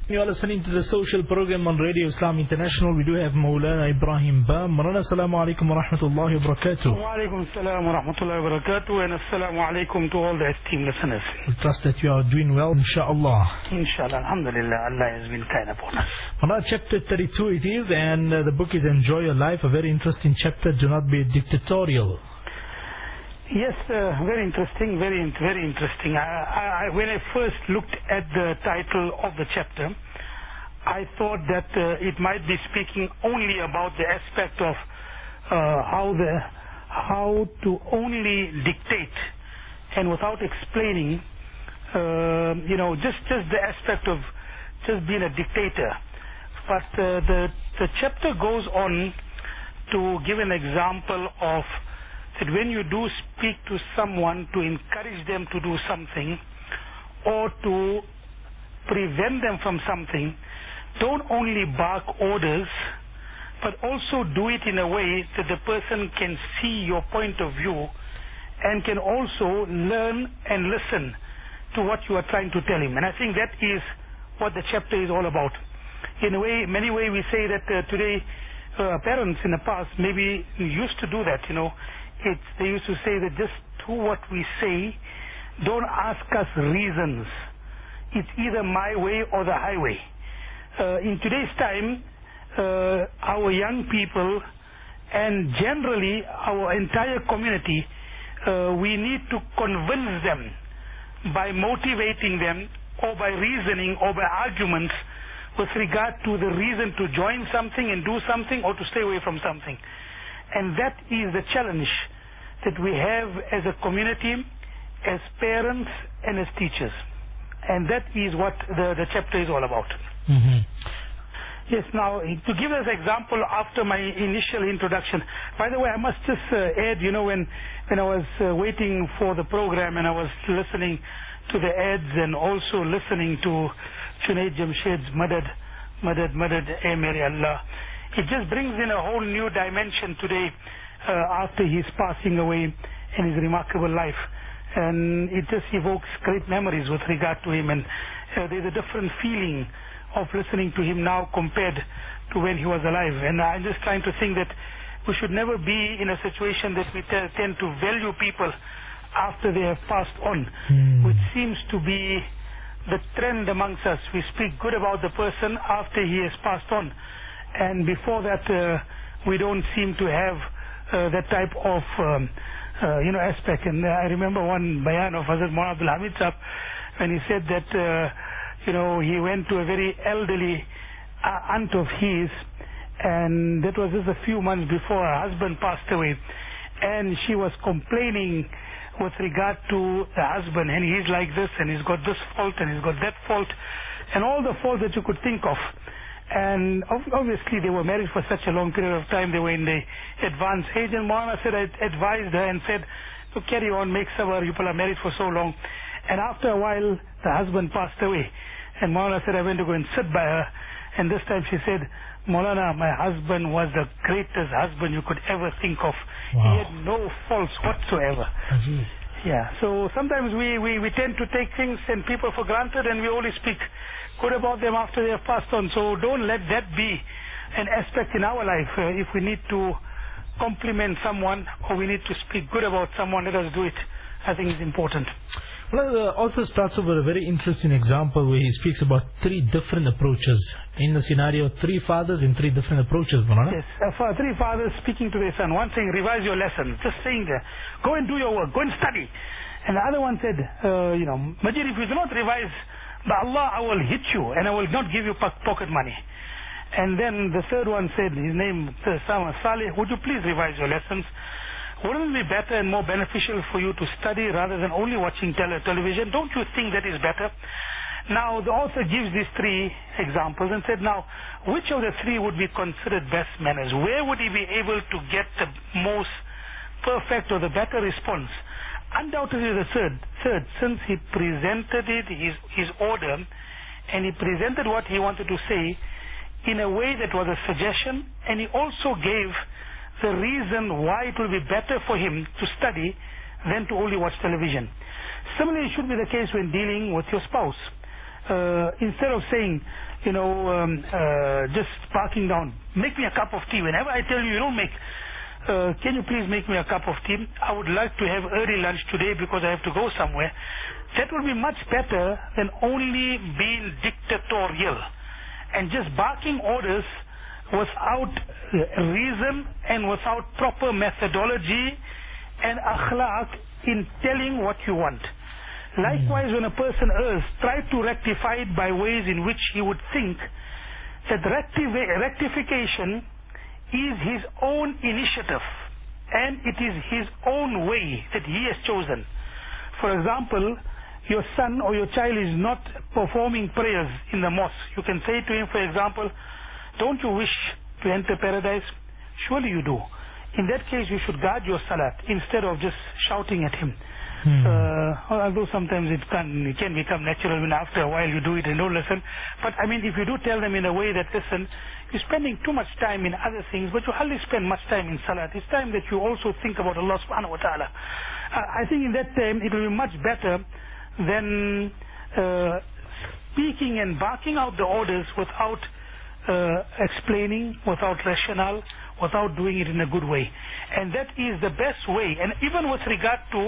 You are listening to the social program on Radio Islam International. We do have Maulana Ibrahim Ba. Maulana, assalamu alaikum wa rahmatullahi wa barakatuh. Wa alaikum assalam wa rahmatullahi wa barakatuh, and assalamu alaikum to all the esteemed listeners. We trust that you are doing well, inshallah. Inshallah, alhamdulillah, Allah has been kind upon us. Maulana, chapter 32 it is, and the book is Enjoy Your Life, a very interesting chapter. Do not be dictatorial. Yes, very interesting, very interesting. When I first looked at the title of the chapter, I thought that it might be speaking only about the aspect of how to only dictate, and without explaining, just the aspect of just being a dictator. But the chapter goes on to give an example of that when you do speak to someone to encourage them to do something or to prevent them from something, don't only bark orders, but also do it in a way that the person can see your point of view and can also learn and listen to what you are trying to tell him. And I think that is what the chapter is all about. In a way, many ways we say that today parents in the past maybe used to do that, they used to say that just do what we say, don't ask us reasons. It's either my way or the highway. In today's time, our young people and generally our entire community, we need to convince them by motivating them or by reasoning or by arguments with regard to the reason to join something and do something or to stay away from something. And that is the challenge that we have as a community, as parents and as teachers. And that is what the chapter is all about. Mm-hmm. Yes, now to give us an example after my initial introduction. By the way, I must just add, when I was waiting for the program and I was listening to the ads and also listening to Junaid Jamshed's Madad, Mary Allah, it just brings in a whole new dimension today after his passing away and his remarkable life. And it just evokes great memories with regard to him, and there's a different feeling of listening to him now compared to when he was alive. And I'm just trying to think that we should never be in a situation that we tend to value people after they have passed on, which seems to be the trend amongst us. We speak good about the person after he has passed on, and before that we don't seem to have that type of aspect. And I remember one bayan of Hazrat Maulana Abdul Hamid Sahab when he said that he went to a very elderly aunt of his, and that was just a few months before her husband passed away, and she was complaining with regard to the husband, and he's like this, and he's got this fault, and he's got that fault, and all the faults that you could think of. And obviously they were married for such a long period of time, they were in the advanced age, and Maulana said, I advised her and said, to carry on, make sabr, you people are married for so long. And after a while the husband passed away, and Maulana said, I went to go and sit by her, and this time she said, Maulana, my husband was the greatest husband you could ever think of. Wow. He had no faults whatsoever. Yeah, so sometimes we tend to take things and people for granted, and we only speak good about them after they have passed on. So don't let that be an aspect in our life. If we need to compliment someone or we need to speak good about someone, let us do it. I think it's important. Well, also starts off with a very interesting example where he speaks about three different approaches. In the scenario, three fathers in three different approaches, Maulana? Yes, three fathers speaking to their son. One saying, revise your lessons, just saying, go and do your work, go and study. And the other one said, Majid, if you do not revise, by Allah, I will hit you and I will not give you pocket money. And then the third one said, his name, Saleh, would you please revise your lessons? Wouldn't it be better and more beneficial for you to study rather than only watching television? Don't you think that is better? Now, the author gives these three examples and said, now, which of the three would be considered best manners? Where would he be able to get the most perfect or the better response? Undoubtedly the third, since he presented his order, and he presented what he wanted to say in a way that was a suggestion, and he also gave the reason why it will be better for him to study than to only watch television. Similarly, it should be the case when dealing with your spouse. instead of saying, just barking down, make me a cup of tea. Whenever I tell you, you don't make, can you please make me a cup of tea? I would like to have early lunch today because I have to go somewhere. That will be much better than only being dictatorial and just barking orders without reason and without proper methodology and akhlaq in telling what you want. Likewise, when a person errs, try to rectify it by ways in which he would think that rectification is his own initiative and it is his own way that he has chosen. For example, your son or your child is not performing prayers in the mosque. You can say to him, for example, don't you wish to enter paradise? Surely you do. In that case, you should guard your salat instead of just shouting at him. Although sometimes it can become natural when after a while you do it and don't listen. But I mean, if you do tell them in a way that, listen, you're spending too much time in other things, but you hardly spend much time in salat. It's time that you also think about Allah subhanahu wa ta'ala. I think in that time it will be much better than speaking and barking out the orders without explaining, without rationale, without doing it in a good way. And that is the best way. And even with regard to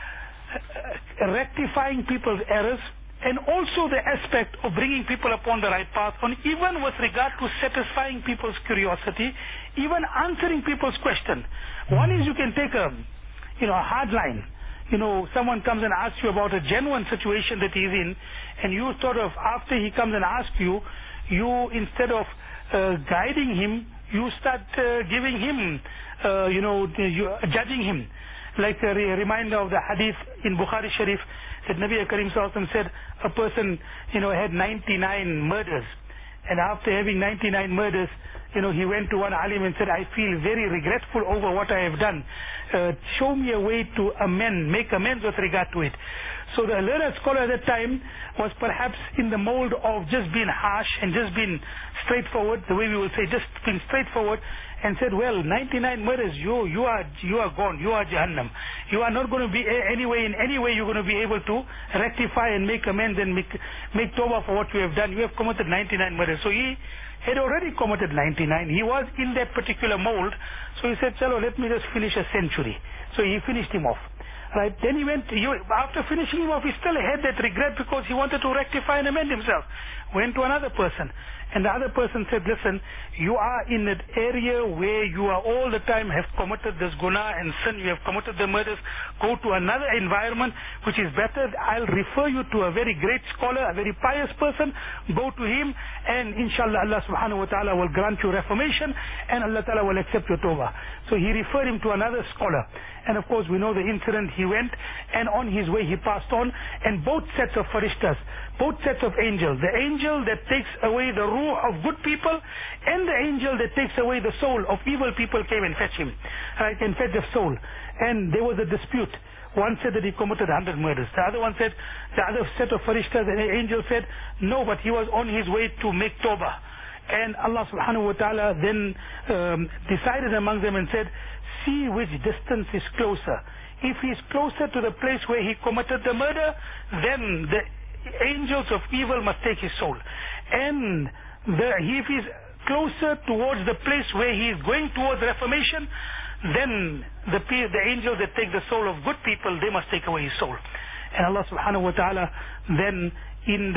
rectifying people's errors, and also the aspect of bringing people upon the right path, and even with regard to satisfying people's curiosity, even answering people's question. One is you can take a hard line. Someone comes and asks you about a genuine situation that he's in, and you sort of, after he comes and asks you, instead of guiding him, you start giving him, judging him. Like a reminder of the hadith in Bukhari Sharif that Nabi Karim Sallallahu Alaihi Wasallam said a person, had 99 murders. And after having 99 murders, he went to one alim and said, I feel very regretful over what I have done. Show me a way to make amends with regard to it. So the learned scholar at that time was perhaps in the mold of just being harsh and just being straightforward, the way we will say, just being straightforward, and said, well, 99 murders, you are gone, you are Jahannam. You are not going to be in any way you're going to be able to rectify and make amends and make tawbah for what you have done. You have committed 99 murders. So he had already committed 99. He was in that particular mold. So he said, chalo, let me just finish a century. So he finished him off. Right? Then he went, after finishing him off, he still had that regret because he wanted to rectify and amend himself. Went to another person. And the other person said, listen, you are in an area where you are all the time have committed this guna and sin, you have committed the murders. Go to another environment which is better. I'll refer you to a very great scholar, a very pious person. Go to him and inshallah Allah subhanahu wa ta'ala will grant you reformation and Allah ta'ala will accept your tawbah. So he referred him to another scholar. And of course we know the incident. He went and on his way he passed on, and both sets of farishtas, both sets of angels, the angel that takes away the ruh of good people and the angel that takes away the soul of evil people came and fetched him, right, and fetched the soul. And there was a dispute. One said that he committed 100 murders. The other one said, the other set of farishtas and the angel said, no, but he was on his way to make tawbah. And Allah subhanahu wa ta'ala then decided among them and said, see which distance is closer. If he is closer to the place where he committed the murder, then the angels of evil must take his soul. And if he is closer towards the place where he is going towards reformation, then the angels that take the soul of good people, they must take away his soul. And Allah subhanahu wa ta'ala then in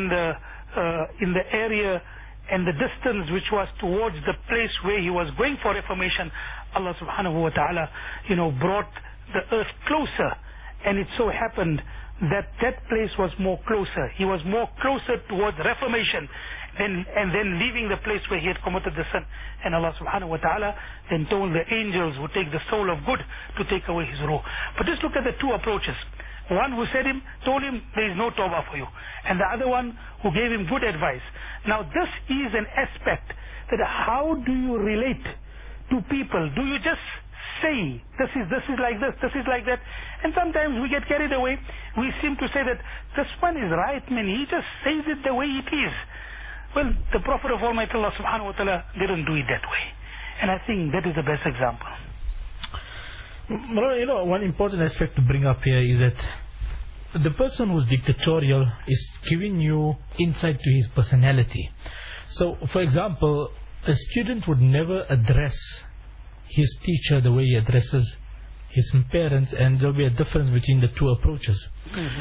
the area and the distance which was towards the place where he was going for reformation, Allah subhanahu wa ta'ala brought the earth closer, and it so happened that place was more closer. He was more closer towards reformation and then leaving the place where he had committed the sin. And Allah subhanahu wa ta'ala then told the angels who take the soul of good to take away his ruh. But just look at the two approaches. One who told him there is no tawbah for you, and the other one who gave him good advice. Now this is an aspect that how do you relate to people? Do you just say this is like this, this is like that? And sometimes we get carried away. We seem to say that this one is right, man, he just says it the way it is. Well, the Prophet of Almighty Allah subhanahu wa ta'ala didn't do it that way. And I think that is the best example. One important aspect to bring up here is that the person who's dictatorial is giving you insight to his personality. So, for example, a student would never address his teacher the way he addresses his parents, and there'll be a difference between the two approaches.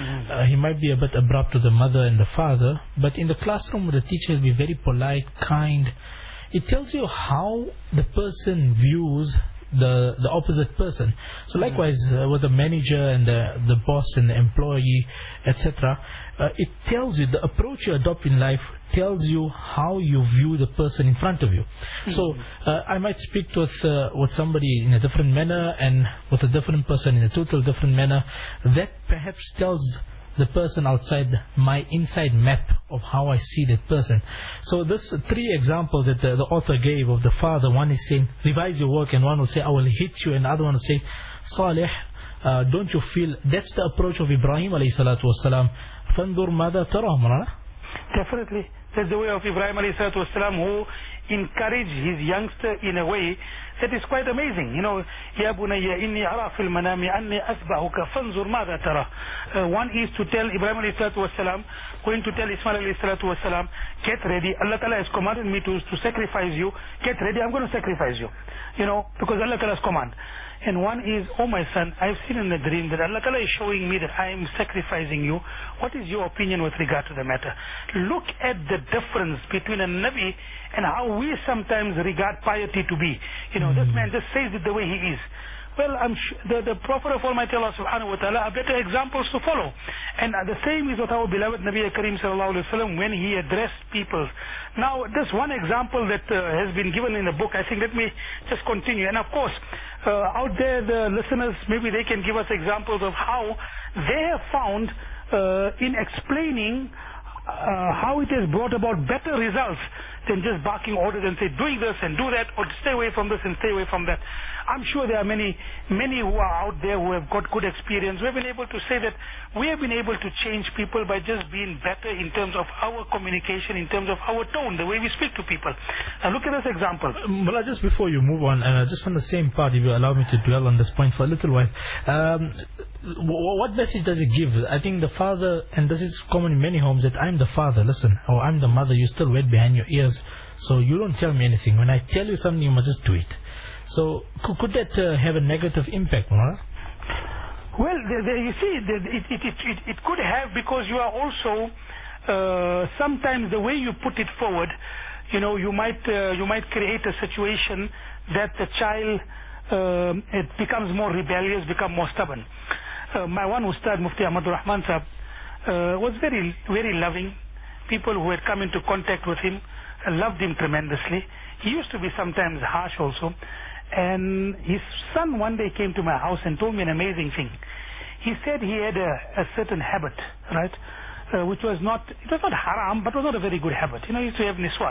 He might be a bit abrupt to the mother and the father, but in the classroom the teacher will be very polite, kind. It tells you how the person views the opposite person. So likewise with the manager and the boss and the employee, etc., it tells you, the approach you adopt in life tells you how you view the person in front of you. So I might speak with somebody in a different manner, and with a different person in a total different manner. That perhaps tells the person outside my inside map of how I see that person. So this 3 examples that the author gave of the father, one is saying revise your work, and one will say I will hit you, and the other one will say Salih, don't you feel, that's the approach of Ibrahim alayhi salatu wasalam. Fandur mada tara, Marana? Definitely. That's the way of Ibrahim alayhi salatu wasalam, who encouraged his youngster in a way that is quite amazing. You know, Ya bunayya inni ara fil manami anni asbahuka fanzur madha tara. One is to tell Ibrahim alayhi salatu wasalam, going to tell Ismail alayhi salatu wasalam, get ready, Allah Ta'ala has commanded me to sacrifice you, get ready, I'm going to sacrifice you. You know, because Allah Ta'ala's command. And one is, oh my son, I've seen in a dream that Allah Ta'ala is showing me that I am sacrificing you. What is your opinion with regard to the matter? Look at the difference between a Nabi and how we sometimes regard piety to be. You know, this man just says it the way he is. Well, I'm sure the Prophet of Almighty Allah subhanahu wa ta'ala are better examples to follow. And the same is with our beloved Nabi Kareem sallallahu alayhi wa sallam when he addressed people. Now, this one example that has been given in the book, I think let me just continue. And of course, out there, the listeners, maybe they can give us examples of how they have found in explaining how it has brought about better results than just barking orders and say, doing this and do that, or stay away from this and stay away from that. I'm sure there are many who are out there who have got good experience. We've been able to say that we have been able to change people by just being better in terms of our communication, in terms of our tone, the way we speak to people. Now look at this example. Well, just before you move on, just on the same part, if you allow me to dwell on this point for a little while, what message does it give? I think the father, and this is common in many homes, that I'm the father, listen, or I'm the mother, you still wet behind your ears, so you don't tell me anything. When I tell you something, you must just do it. So could that have a negative impact, Mullah? Well, you see, it could have, because you are also sometimes the way you put it forward, you know, you might create a situation that the child it becomes more rebellious, become more stubborn. My one Ustad, Mufti Ahmadur Rahman Sahab, was very, very loving. People who had come into contact with him loved him tremendously. He used to be sometimes harsh also. And his son one day came to my house and told me an amazing thing. He said he had a certain habit, right, which was not, it was not haram, but was not a very good habit. You know, he used to have niswar.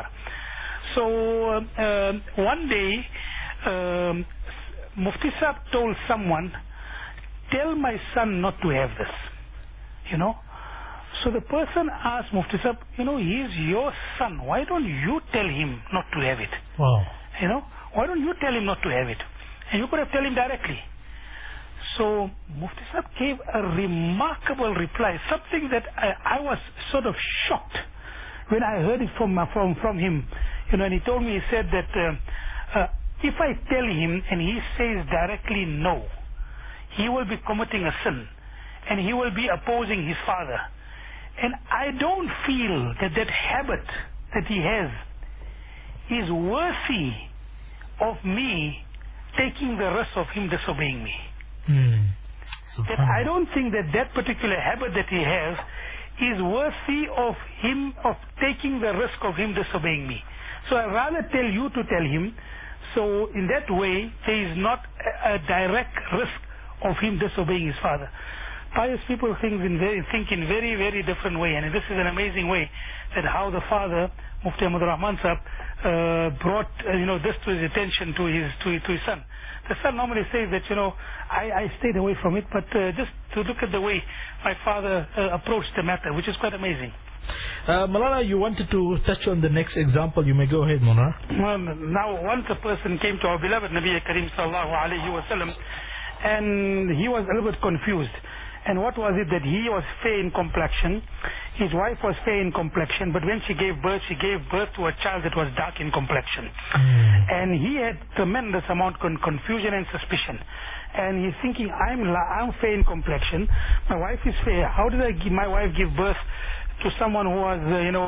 So one day, Mufti Sahib told someone, tell my son not to have this, you know. So the person asked Mufti Sahib, you know, he's your son, why don't you tell him not to have it? Wow. You know, why don't you tell him not to have it? And you could have told him directly. So Mufti Sahib gave a remarkable reply, something that I was sort of shocked when I heard it from him. You know, and he told me, he said that if I tell him and he says directly no, he will be committing a sin and he will be opposing his father. And I don't feel that habit that he has is worthy of me taking the risk of him disobeying me. That I don't think that particular habit that he has is worthy of him, of taking the risk of him disobeying me. So I'd rather tell you to tell him. So in that way, there is not a direct risk of him disobeying his father. Pious people think in very, very different way, and this is an amazing way that how the father, Mufti Ahmadur Rahman Sahib, brought this to his attention, to his son. The son normally says that, you know, I stayed away from it, but just to look at the way my father approached the matter, which is quite amazing. Malala, you wanted to touch on the next example. You may go ahead, Malala. Well, now, once a person came to our beloved Nabi Kareem sallallahu alayhi wa sallam, and he was a little bit confused. And what was it? That he was fair in complexion, his wife was fair in complexion, but when she gave birth to a child that was dark in complexion. And he had tremendous amount of confusion and suspicion. And he's thinking, I'm fair in complexion, my wife is fair. How did my wife give birth to someone who was,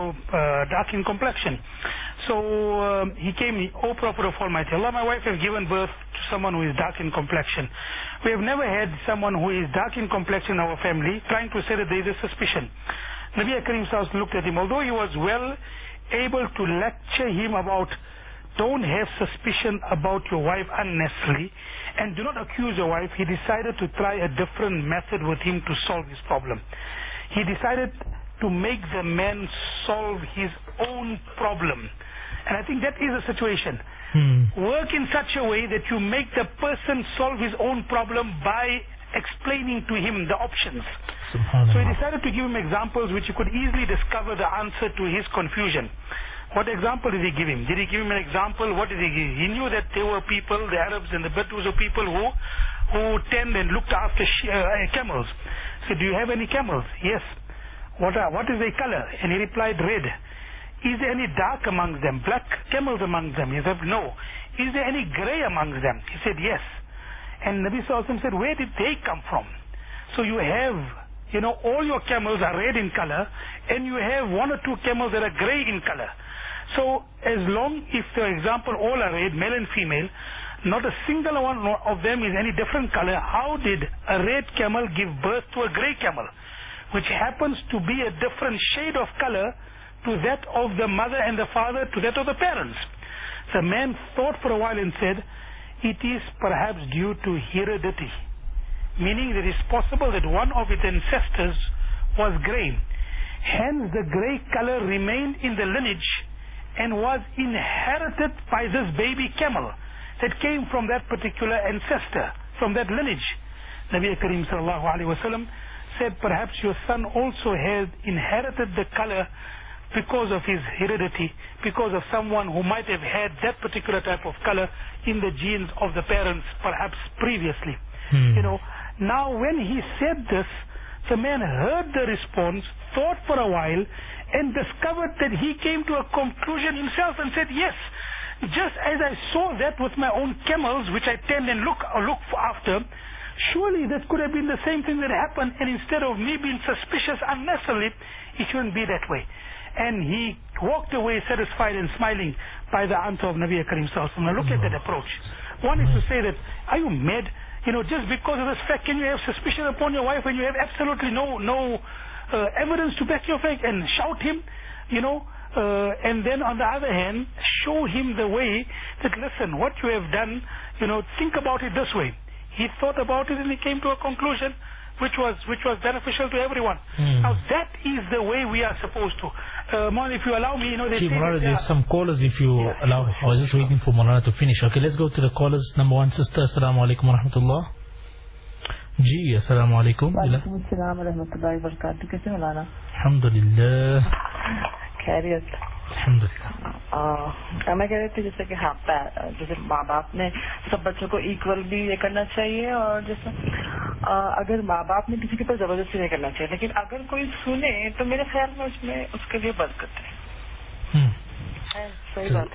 dark in complexion? So he came, O Prophet of Almighty Allah, my wife has given birth to someone who is dark in complexion. We have never had someone who is dark in complexion in our family, trying to say that there is a suspicion. Nabi Karim looked at him, although he was well able to lecture him about don't have suspicion about your wife unnecessarily, and do not accuse your wife, he decided to try a different method with him to solve his problem. He decided to make the man solve his own problem. And I think that is a situation. Work in such a way that you make the person solve his own problem by explaining to him the options. So he decided to give him examples which he could easily discover the answer to his confusion. What example did he give him? Did he give him an example? What did he give? He knew that there were people, the Arabs and the Bedouins were people who tend and looked after camels. So do you have any camels? Yes. What is their color? And he replied, red. Is there any dark amongst them? Black camels amongst them? He said, no. Is there any gray amongst them? He said, yes. And Nabi Sallallahu Alaihi Wasallam said, where did they come from? So you have, all your camels are red in color, and you have one or two camels that are gray in color. So as long, if for example all are red, male and female, not a single one of them is any different color, how did a red camel give birth to a gray camel, which happens to be a different shade of color to that of the mother and the father, to that of the parents? The man thought for a while and said, it is perhaps due to heredity, meaning that it is possible that one of its ancestors was gray. Hence the gray color remained in the lineage and was inherited by this baby camel that came from that particular ancestor, from that lineage. Nabi Karim Sallallahu Alaihi Wasallam said, perhaps your son also has inherited the color because of his heredity, because of someone who might have had that particular type of color in the genes of the parents perhaps previously. Now when he said this, the man heard the response, thought for a while, and discovered that he came to a conclusion himself and said, yes, just as I saw that with my own camels, which I tend and look after, surely that could have been the same thing that happened, and instead of me being suspicious unnecessarily, it shouldn't be that way. And he walked away satisfied and smiling by the answer of Nabi Karim Sallallahu Alaihi Wasallam. Now look at that approach. One is to say that, are you mad? Just because of this fact, can you have suspicion upon your wife when you have absolutely no evidence to back your fact, and shout him, and then on the other hand, show him the way that, listen, what you have done, think about it this way. He thought about it and he came to a conclusion which was beneficial to everyone. Now that is the way we are supposed to. Maulana, if you allow me, Maulana, there's some callers, if you allow. I was just waiting for Maulana to finish. Okay, let's go to the callers. Number one, sister. Assalamu alaikum wa rahmatullah. Ji, assalamu alaikum. Wa alaikum assalam wa rahmatullahi wa barakatuh. Kaise Maulana? Alhamdulillah. Khairiyat. Alhamdulillah. मैं कह रही थी जैसे कि जैसे माँ बाप ने सब बच्चों को इक्वल भी ये करना चाहिए, और जैसे अगर माँ बाप ने किसी के ऊपर जबरदस्ती नहीं करना चाहिए, लेकिन अगर कोई सुने तो मेरे ख्याल में उसमें उसके लिए बंद करते हैं. सही बात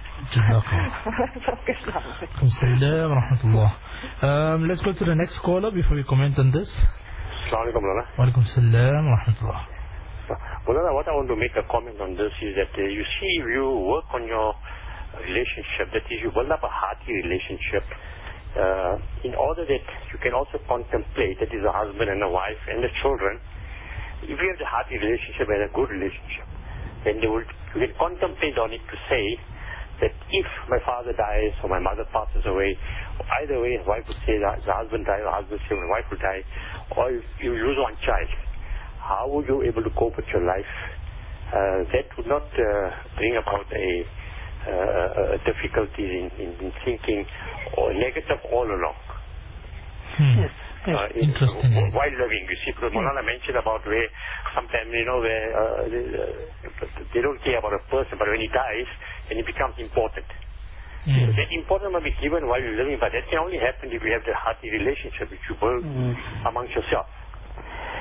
है. Let's go to the next caller before we comment on this. Assalamualaikum Maulana. Walaikum salam wa rahmatullah. Maulana, what I want to make a comment on this is that you see, if you work on your relationship, that is, you build up a hearty relationship, in order that you can also contemplate, that is a husband and a wife and the children. If you have a hearty relationship and a good relationship, then you can contemplate on it to say that if my father dies or my mother passes away, either way, the wife would say that the husband dies, or the husband would say the wife will die, or if you lose one child, how would you be able to cope with your life? That would not bring about a difficulty in thinking or negative all along. Yes. Interesting. While living, you see, because Maulana mentioned about where sometimes, where they don't care about a person, but when he dies, then he becomes important. So that importance must be given while you're living, but that can only happen if you have the hearty relationship which you build amongst yourself.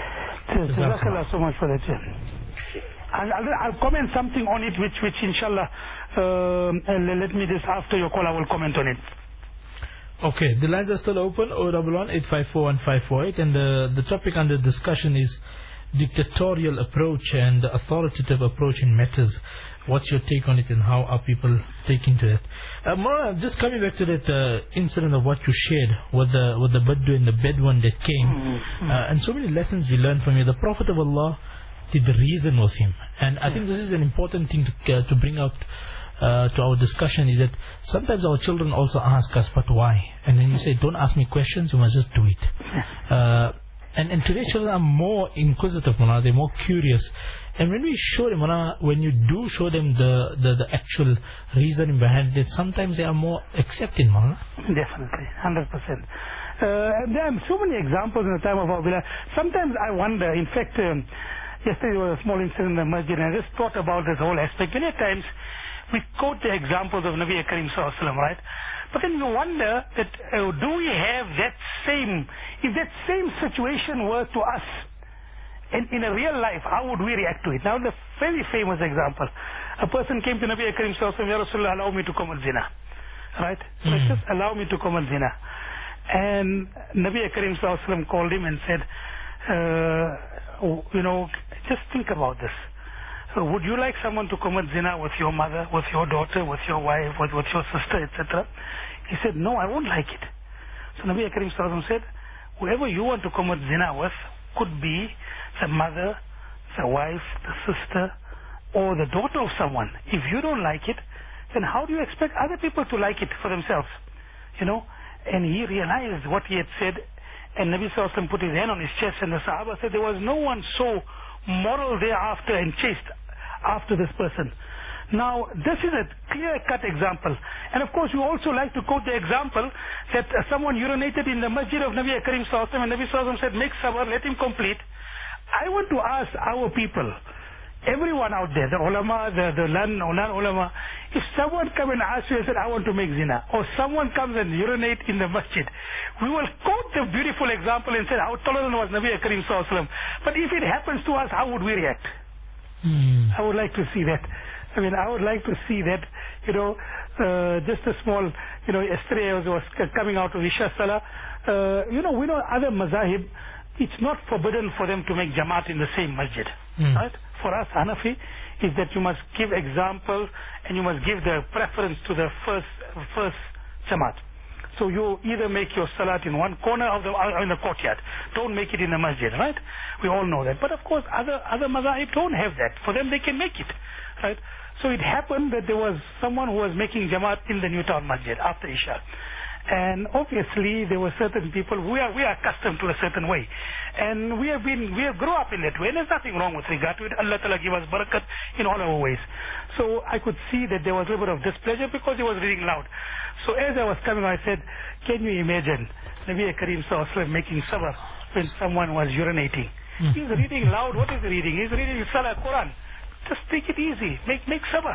Jazakallah so much for that. I'll comment something on it, which inshallah, let me just, after your call, I will comment on it. Okay, the lines are still open, 011-854-1548, and the topic under discussion is dictatorial approach and authoritative approach in matters. What's your take on it, and how are people taking to it? Mawlana, just coming back to that incident of what you shared with the Baddu and the Bedouin that came, and so many lessons we learned from you. The Prophet of Allah did reason with him, and I think this is an important thing to bring out to our discussion, is that sometimes our children also ask us, but why? And then you say, don't ask me questions, you must just do it. And today's children are more inquisitive, Mawlana, they're more curious. And when we show them, Mawlana, when you do show them the actual reasoning behind it, sometimes they are more accepting, Mawlana. Definitely, 100%. There are so many examples in the time of our Bilal. Sometimes I wonder, in fact, yesterday there was a small incident in the masjid, and I just thought about this whole aspect. Many times we quote the examples of Nabi Karim Sallallahu Alaihi Wasallam, right? But then you wonder that do we have that same, if that same situation were to us in a real life, how would we react to it? Now, the very famous example, a person came to Nabi Karim Sallallahu Alaihi Wasallam, Ya Rasulullah, allow me to commit zina, right? So just allow me to commit zina. And Nabi Karim Sallallahu Alaihi Wasallam called him and said, just think about this. Would you like someone to commit zina with your mother, with your daughter, with your wife, with your sister, etc.? He said, no, I won't like it. So Nabi Karim Sallallahu Alaihi Wasallam said, whoever you want to commit zina with could be the mother, the wife, the sister, or the daughter of someone. If you don't like it, then how do you expect other people to like it for themselves? And he realized what he had said, and Nabi Sallallahu Alaihi Wasallam put his hand on his chest, and the Sahaba said there was no one so moral thereafter and chaste after this person. Now, this is a clear-cut example. And of course, we also like to quote the example that someone urinated in the masjid of Nabi Karim Sallallahu Alaihi Wasallam, and Nabi Sallallahu Alaihi Wasallam said, make sabr, let him complete. I want to ask our people, everyone out there, the ulama, the non-ulama, if someone come and ask you and said, I want to make zina, or someone comes and urinate in the masjid, we will quote the beautiful example and say how tolerant was Nabi Karim Sallallahu Alaihi Wasallam. But if it happens to us, how would we react? I would like to see that. I would like to see that, just a small, yesterday I was coming out of Isha Salah. We know other mazahib, it's not forbidden for them to make jamaat in the same masjid. Right? For us, Hanafi, is that you must give example and you must give the preference to the first jamaat. So you either make your salat in one corner of in the courtyard. Don't make it in the masjid, right? We all know that. But of course, other mazahib don't have that. For them, they can make it, right? So it happened that there was someone who was making jamaat in the Newtown Masjid after Isha. And obviously, there were certain people, we are accustomed to a certain way. And we have grown up in that way. And there's nothing wrong with regard to it. Allah Ta'ala give us barakat in all our ways. So I could see that there was a little bit of displeasure because he was reading loud. So as I was coming, I said, can you imagine Nabi Karim Sallallahu Alaihi Wasallam making sabr when someone was urinating? He's reading loud. What is he reading? He's reading Salah, Quran. Just take it easy. Make sabr.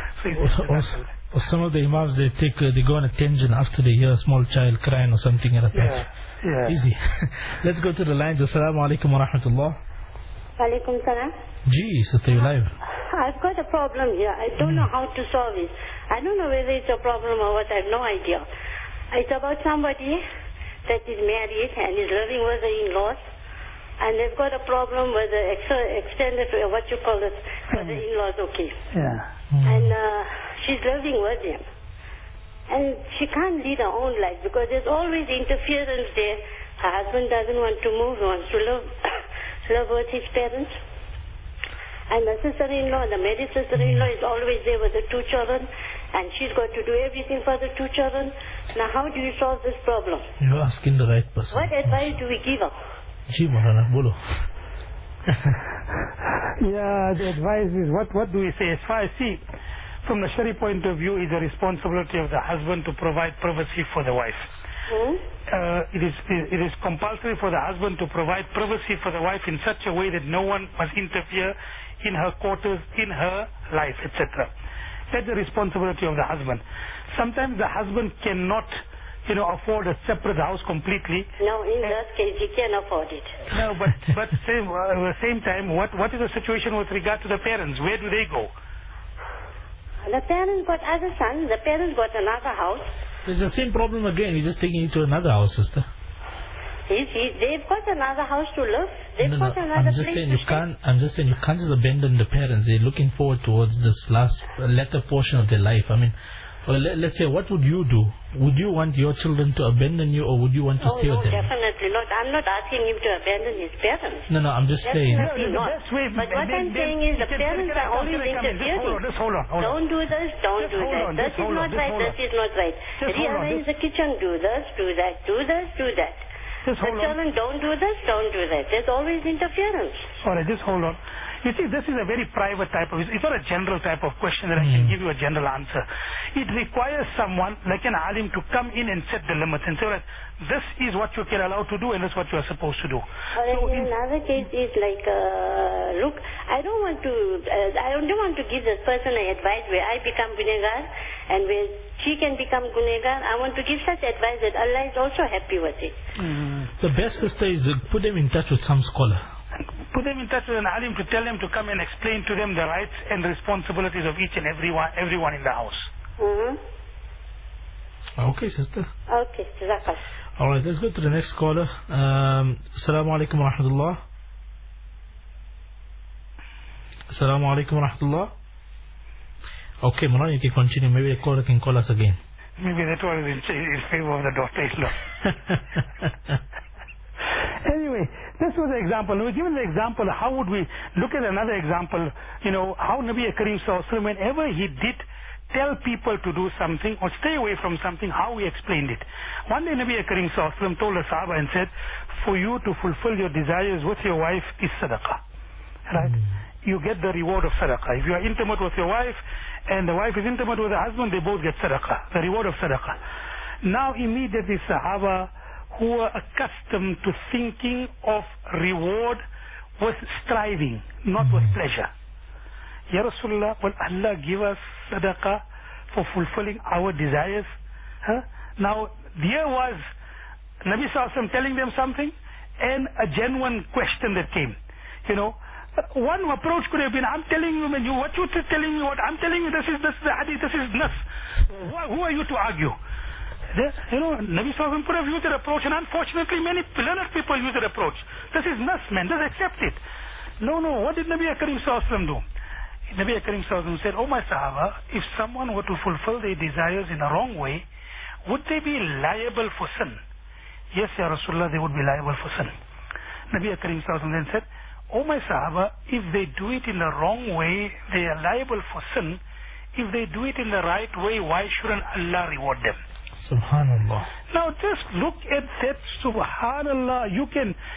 So some of the imams, they go on a tangent after they hear a small child crying or something at the back. Yeah. Easy. Let's go to the lines. Assalamu alaikum wa rahmatullah. Alaikum salam. Gee, sister, you live. I've got a problem here. I don't know how to solve it. I don't know whether it's a problem or what. I have no idea. It's about somebody that is married and is living with the in-laws, and they've got a problem with the extended, what you call it, with the in-laws, okay. Yeah. And she's living with him. And she can't lead her own life because there's always interference there. Her husband doesn't want to move, he wants to live with his parents. And the sister-in-law, the married sister-in-law is always there with the two children, and she's got to do everything for the two children. Now, how do you solve this problem? You're asking the right person. What advice do we give her? Ji, Maulana, bolo. Yeah, the advice is, what do we say? As far as, from the Shari point of view, it's the responsibility of the husband to provide privacy for the wife. It is compulsory for the husband to provide privacy for the wife in such a way that no one must interfere in her quarters, in her life, etc. That's the responsibility of the husband. Sometimes the husband cannot afford a separate house completely. No, in that case, he can afford it. No, but same time, what is the situation with regard to the parents? Where do they go? The parents got other sons. The parents got another house. It's the same problem again. You're just taking it to another house, sister. They've got another house to live. They've got another I'm just place saying to I'm just saying you can't just abandon the parents. They're looking forward towards this latter portion of their life. I mean, well, let's say, what would you do? Would you want your children to abandon you, or would you want to stay with them? No, definitely not. I'm not asking him to abandon his parents. No, I'm just saying. Definitely not. But what I'm saying is the parents are always interfering. Just hold on. Don't do this, don't do that. This is not right, this is not right. Rearrange the kitchen, do this, do that, do this, do that. The children don't do this, don't do that. There's always interference. All right, just hold on. You see, this is a very private type of, it's not a general type of question that I can give you a general answer. It requires someone like an alim to come in and set the limits and say, right, this is what you can allow to do and this is what you are supposed to do. So in another case is like, look, I don't want to give this person an advice where I become gunegar and where she can become gunegar. I want to give such advice that Allah is also happy with it. The best, sister, is put them in touch with some scholar. Put them in touch with an alim to tell them to come and explain to them the rights and responsibilities of each and everyone in the house. Okay, sister. Okay, Jazakallah. All right, let's go to the next caller. Assalamu alaikum wa rahmatullah. Assalamu alaikum wa rahmatullah. Okay, Mulana, you can continue. Maybe the caller can call us again. Maybe that was in favor of the daughter-in-law. Anyway, this was the example. Now, given the example, how would we look at another example? How Nabi Karim Sallallahu Alaihi Wasallam, whenever he did tell people to do something or stay away from something, how he explained it. One day Nabi Karim Sallallahu Alaihi Wasallam told the Sahaba and said, for you to fulfill your desires with your wife is sadaqah. Right? You get the reward of sadaqah. If you are intimate with your wife and the wife is intimate with the husband, they both get sadaqah, the reward of sadaqah. Now immediately Sahaba, who were accustomed to thinking of reward with striving, not with pleasure. Ya Rasulullah, will Allah give us sadaqah for fulfilling our desires? Now, there was Nabi Sallallahu Alaihi Wasallam telling them something and a genuine question that came. One approach could have been, I'm telling you, what you're telling me, what I'm telling you, this is the hadith, this is nas. Who are you to argue? Nabi Sallallahu Alaihi Wasallam could have used that approach, and unfortunately many learned people use that approach. This is nas, man, just accept it. No, what did Nabi Karim Sallallahu Alaihi Wasallam do? Nabi Karim Sallallahu Alaihi Wasallam said, oh my Sahaba, if someone were to fulfill their desires in a wrong way, would they be liable for sin? Yes, Ya Rasulullah, they would be liable for sin. Nabi Karim Sallallahu Alaihi Wasallam then said, oh my Sahaba, if they do it in the wrong way, they are liable for sin. If they do it in the right way, why shouldn't Allah reward them? Subhanallah. Now just look at that. Subhanallah. You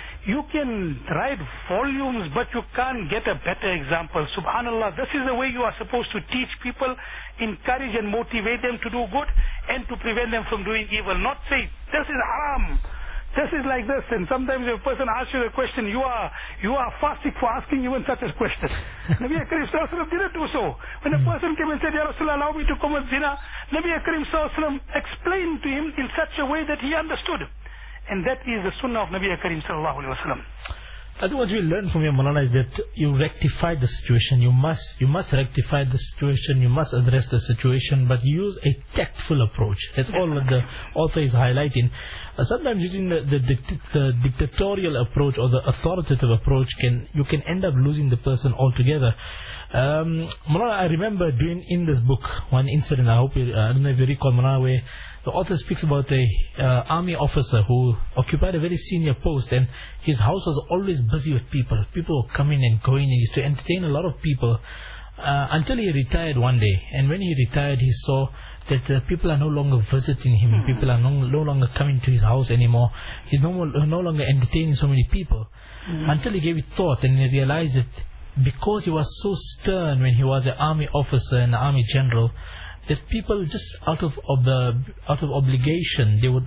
can write volumes, but you can't get a better example. Subhanallah. This is the way you are supposed to teach people, encourage and motivate them to do good and to prevent them from doing evil. Not say, this is haram. This is like this. And sometimes if a person asks you a question, you are fasting for asking even such a question. Nabi Karim Sallallahu Alaihi Wasallam didn't do so. When a person came and said, Ya Rasulullah, allow me to commit zina, Nabi Karim Sallallahu Alaihi Wasallam explained to him in such a way that he understood. And that is the sunnah of Nabi Karim Sallallahu Alaihi Wasallam. I think what we learn from your Maulana is that you rectify the situation. You must rectify the situation. You must address the situation, but use a tactful approach. That's all that the author is highlighting. Sometimes using the dictatorial approach or the authoritative approach you can end up losing the person altogether. Maulana, I remember doing in this book one incident. I don't know if you recall, Maulana, where the author speaks about a army officer who occupied a very senior post, and his house was always busy with people. People were coming and going, and he used to entertain a lot of people until he retired one day. And when he retired, he saw that people are no longer visiting him. People are no longer coming to his house anymore. He's no longer entertaining so many people. Until he gave it thought, and he realized that because he was so stern when he was an army officer and an army general, that people just out of obligation, they would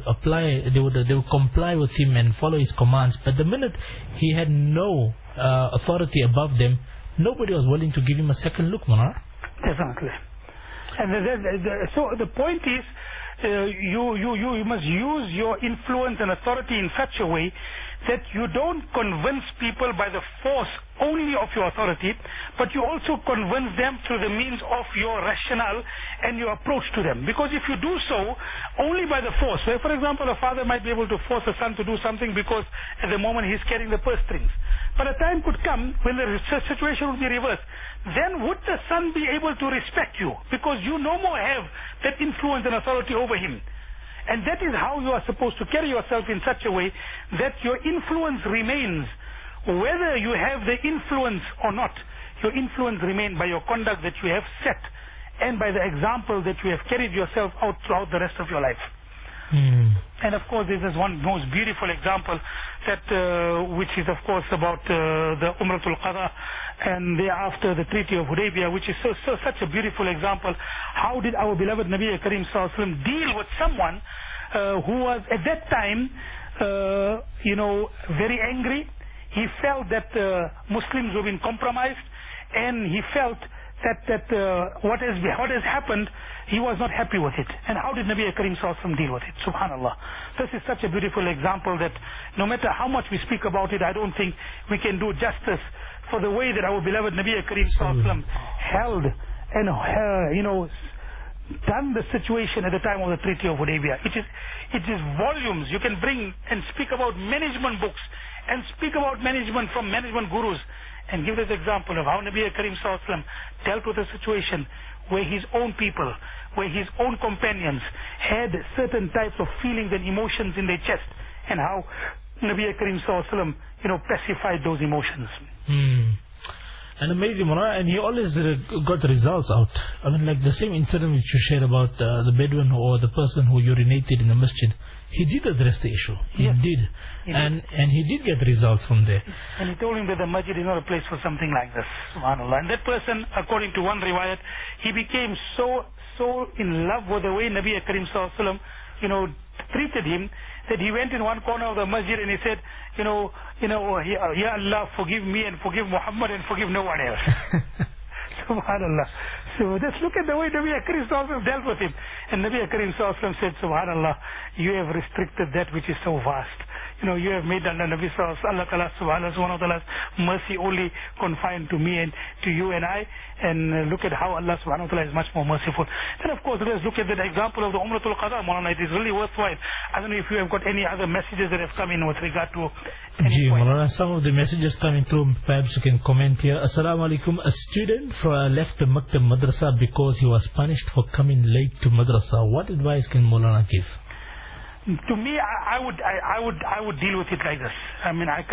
comply with him and follow his commands. But the minute he had no authority above them, nobody was willing to give him a second look, Maulana. Definitely. And so the point is, you must use your influence and authority in such a way that you don't convince people by the force only of your authority, but you also convince them through the means of your rationale and your approach to them. Because if you do so only by the force, where for example a father might be able to force a son to do something because at the moment he's carrying the purse strings, but a time could come when the situation would be reversed. Then would the son be able to respect you because you no more have that influence and authority over him? And that is how you are supposed to carry yourself in such a way that your influence remains. Whether you have the influence or not, your influence remains by your conduct that you have set and by the example that you have carried yourself out throughout the rest of your life. And of course, this is one most beautiful example that which is of course about the Umratul Qada and thereafter the Treaty of Hudaybiyah, which is such a beautiful example. How did our beloved Nabi Karim Sallallahu Alaihi Wasallam deal with someone who was at that time very angry? He felt that Muslims were being compromised, and he felt that what has happened, he was not happy with it. And how did Nabi Karim Sallallahu Alaihi Wasallam deal with it? Subhanallah. This is such a beautiful example that no matter how much we speak about it, I don't think we can do justice for the way that our beloved Nabi Karim Sallallahu Alaihi Wasallam held and done the situation at the time of the Treaty of Hudaybiyah. It is volumes. You can bring and speak about management books and speak about management from management gurus and give this example of how Nabi Karim Sallallahu Alaihi Wasallam dealt with a situation where his own people, where his own companions had certain types of feelings and emotions in their chest, and how Nabi Karim Sallallahu Alaihi Wasallam pacified those emotions. And amazing, and he always got results out. I mean, like the same incident which you shared about the Bedouin or the person who urinated in the masjid. He did address the issue. He did. And he did get results from there. And he told him that the masjid is not a place for something like this. SubhanAllah. And that person, according to one riwayat, he became so in love with the way Nabi Karim Sallallahu Alaihi Wasallam, treated him, that he went in one corner of the masjid and he said, Ya Allah, forgive me and forgive Muhammad and forgive no one else. Subhanallah. So just look at the way Nabi Karim Sallallahu Alaihi Wasallam dealt with him. And Nabi Karim Sallallahu Alaihi Wasallam said, Subhanallah, you have restricted that which is so vast. You have made Allah Nabi Sallallahu Alaihi Wasallam's mercy only confined to me and to you and I. And look at how Allah Subhanahu Wa Ta'ala is much more merciful. Then of course, let's look at the example of the Umratul Qada, Maulana. It is really worthwhile. I don't know if you have got any other messages that have come in with regard to any point. Maulana, some of the messages coming through, perhaps you can comment here. Assalamu alaikum. A student left the Maktab Madrasa because he was punished for coming late to Madrasa. What advice can Maulana give? To me, I would deal with it like this. I mean, I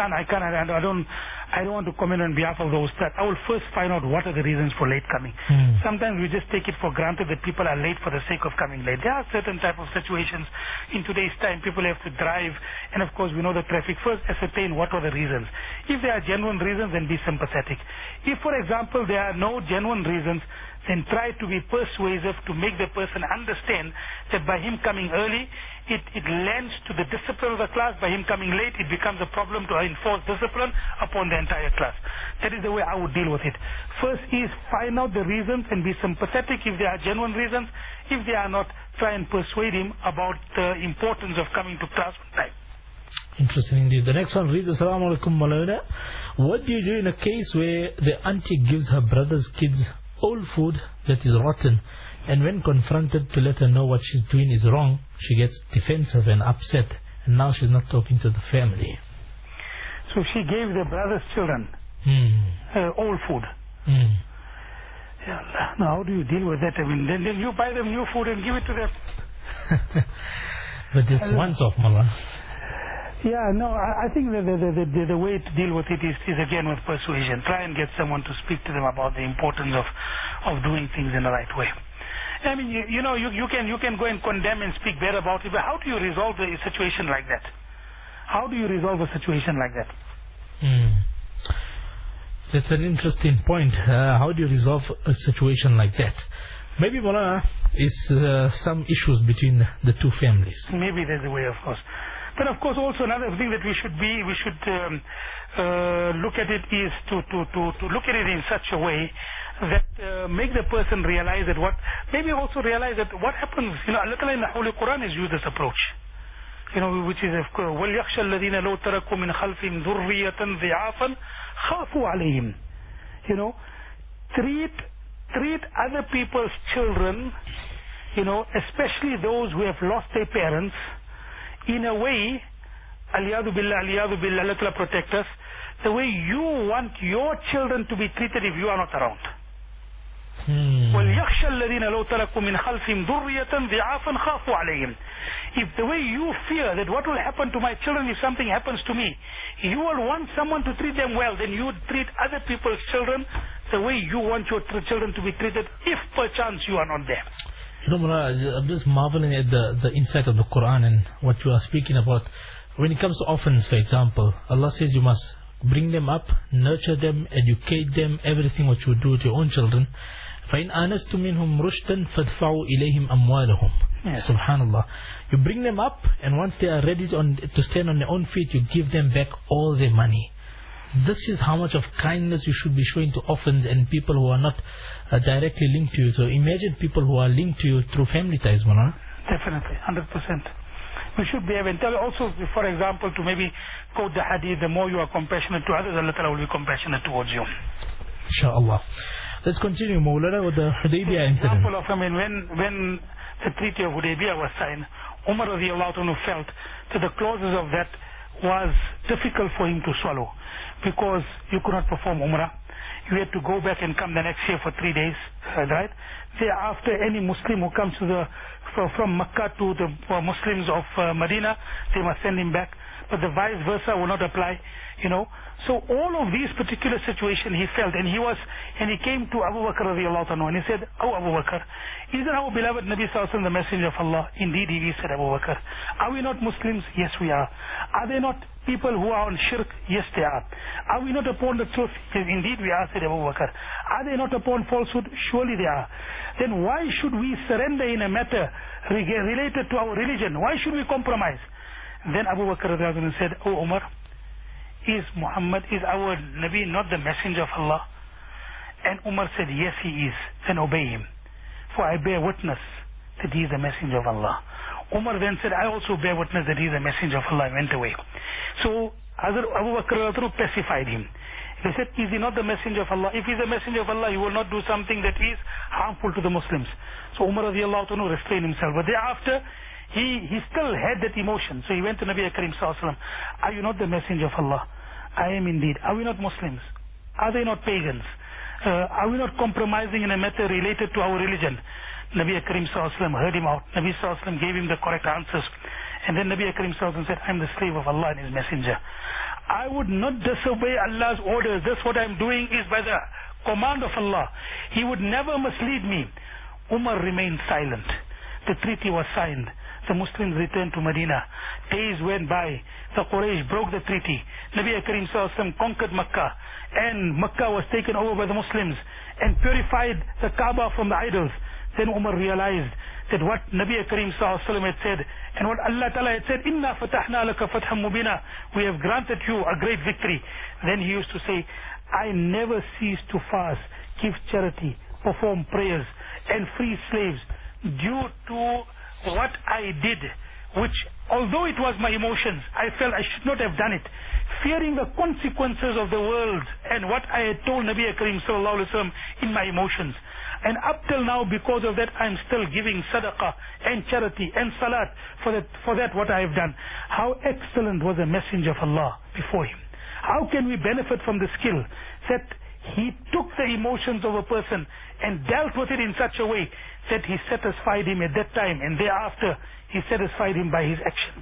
don't want to comment on behalf of those that I will first find out what are the reasons for late coming. Sometimes we just take it for granted that people are late for the sake of coming late. There are certain type of situations in today's time. People have to drive, and of course we know the traffic. First, ascertain what are the reasons. If there are genuine reasons, then be sympathetic. If, for example, there are no genuine reasons, then try to be persuasive to make the person understand that by him coming early, it lends to the discipline of the class. By him coming late, it becomes a problem to enforce discipline upon the entire class. That is the way I would deal with it. First is find out the reasons and be sympathetic if there are genuine reasons. If they are not, try and persuade him about the importance of coming to class on time. Interesting indeed. The next one reads, Assalamu alaikum Maulana. What do you do in a case where the auntie gives her brother's kids old food that is rotten, and when confronted to let her know what she's doing is wrong, she gets defensive and upset, and now she's not talking to the family? So she gave the brother's children old food. Now how do you deal with that? I mean, then you buy them new food and give it to them. But it's once off, Mullah. Yeah, no, I think the way to deal with it is again with persuasion. Try and get someone to speak to them about the importance of doing things in the right way. I mean, you can go and condemn and speak bad about it, but how do you resolve a situation like that? How do you resolve a situation like that? That's an interesting point. How do you resolve a situation like that? Maybe, Maulana, is some issues between the two families. Maybe there's a way, of course. But of course, also another thing that we should look at it is to look at it in such a way that make the person realize that maybe also realize that what happens, Allah Ta'ala in the Holy Quran has used this approach, which is, وَلْيَخْشَى الَّذِينَ لَوْ تَرَكُوا مِنْ خَلْفِهِمْ ذُرِّيَّةً ضِعَافًا خَافُوا عَلَيْهِمْ. Treat other people's children, especially those who have lost their parents, in a way, aliyadu billah, Allah Ta'ala protect us, the way you want your children to be treated if you are not around. وَلْيَخْشَى الَّذِينَ لَوْ تَرَكُوا مِنْ خَلْفِهِمْ ذُرِّيَّةً ضِعَافًا خَافُوا عَلَيْهِمْ. If the way you fear that what will happen to my children if something happens to me, you will want someone to treat them well, then you treat other people's children the way you want your children to be treated if perchance you are not there. Mullah, I'm just marveling at the insight of the Quran and what you are speaking about. When it comes to orphans, for example, Allah says you must bring them up, nurture them, educate them, everything what you do to your own children. فَإِنْ آنَسْتُم مِّنْهُمْ رُشْدًا فَادْفَعُوا إِلَيْهِمْ أَمْوَالَهُمْ. Subhanallah. You bring them up, and once they are ready to stand on their own feet, you give them back all their money. This is how much of kindness you should be showing to orphans and people who are not directly linked to you. So imagine people who are linked to you through family ties, Mullah. Definitely, 100%. We should be able to tell also, for example, to maybe quote the hadith, the more you are compassionate to others, Allah Ta'ala will be compassionate towards you. Inshallah. Let's continue, Mawlana, with the Hudaybiyah incident. Example of, when the Treaty of Hudaybiyah was signed, Umar radiallahu anhu felt that the clauses of that was difficult for him to swallow, because you could not perform Umrah. You had to go back and come the next year for 3 days, right? Thereafter, any Muslim who comes from Makkah to the Muslims of Medina, they must send him back. But the vice versa will not apply, So all of these particular situations he felt, and he came to Abu Bakr radiallahu anhu, and he said, "Oh Abu Bakr, isn't our beloved Nabi sallallahu alaihi wasallam the messenger of Allah?" Indeed he said, Abu Bakr. "Are we not Muslims?" Yes, we are. "Are they not people who are on shirk?" Yes, they are. "Are we not upon the truth?" Yes, indeed we are, said Abu Bakr. "Are they not upon falsehood?" Surely they are. "Then why should we surrender in a matter related to our religion? Why should we compromise?" Then Abu Bakr said, "Oh Umar, is our Nabi not the messenger of Allah?" And Umar said, "Yes, he is." Then obey him, for I bear witness that he is the messenger of Allah. Umar then said, "I also bear witness that he is the messenger of Allah," and went away. So Abu Bakr pacified him. They said, "Is he not the messenger of Allah? If he is the messenger of Allah, he will not do something that is harmful to the Muslims." So Umar radiallahu anhu restrained himself. But thereafter, he still had that emotion. So he went to Nabi Karim sallallahu alaihi wasallam. "Are you not the messenger of Allah?" "I am indeed." "Are we not Muslims? Are they not pagans? Are we not compromising in a matter related to our religion?" Nabi Karim sallallahu alaihi wasallam heard him out. Nabi sallallahu alaihi wasallam gave him the correct answers. And then Nabi Karim sallallahu alaihi wasallam said, "I am the slave of Allah and His messenger. I would not disobey Allah's orders. This what I am doing is by the command of Allah. He would never mislead me." Umar remained silent. The treaty was signed. The Muslims returned to Medina. Days went by. The Quraysh broke the treaty. Nabi Karim sallallahu alaihi wasallam conquered Makkah, and Makkah was taken over by the Muslims and purified the Kaaba from the idols. Then Umar realized that what Nabi Karim sallallahu alaihi wasallam had said, and what Allah Ta'ala had said, "Inna fatahna laka fathan mubina," we have granted you a great victory. Then he used to say, "I never cease to fast, give charity, perform prayers, and free slaves due to what I did, which although it was my emotions, I felt I should not have done it, fearing the consequences of the world and what I had told Nabi Karim sallallahu alaihi wasallam in my emotions. And up till now, because of that, I am still giving sadaqah and charity and salat for that what I have done." How excellent was the messenger of Allah before him. How can we benefit from the skill that he took the emotions of a person and dealt with it in such a way that he satisfied him at that time, and thereafter he satisfied him by his action.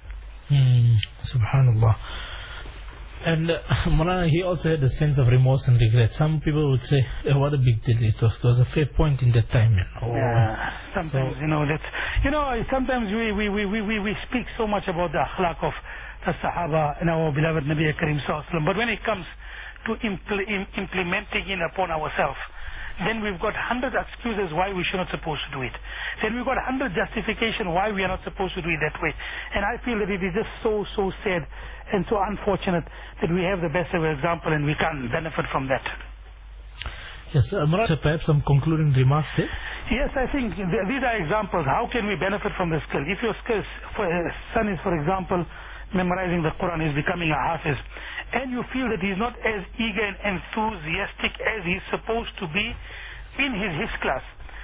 Subhanallah. And Mulana, he also had a sense of remorse and regret. Some people would say, what a big deal it was a fair point in that time. Yeah, sometimes, sometimes we speak so much about the akhlaq of the Sahaba and our beloved Nabi Karim sallallahu alaihi wasallam. But when it comes to implementing it upon ourselves, then we've got 100 excuses why we should not supposed to do it. Then we've got 100 justification why we are not supposed to do it that way. And I feel that it is just so sad and so unfortunate that we have the best ever example and we can't benefit from that. Yes, Maulana, perhaps some concluding remarks there? Yes, I think these are examples. How can we benefit from the skill? If your skill, son is, for example, memorizing the Quran, is becoming a hafiz, and you feel that he's not as eager and enthusiastic as he's supposed to be in his class,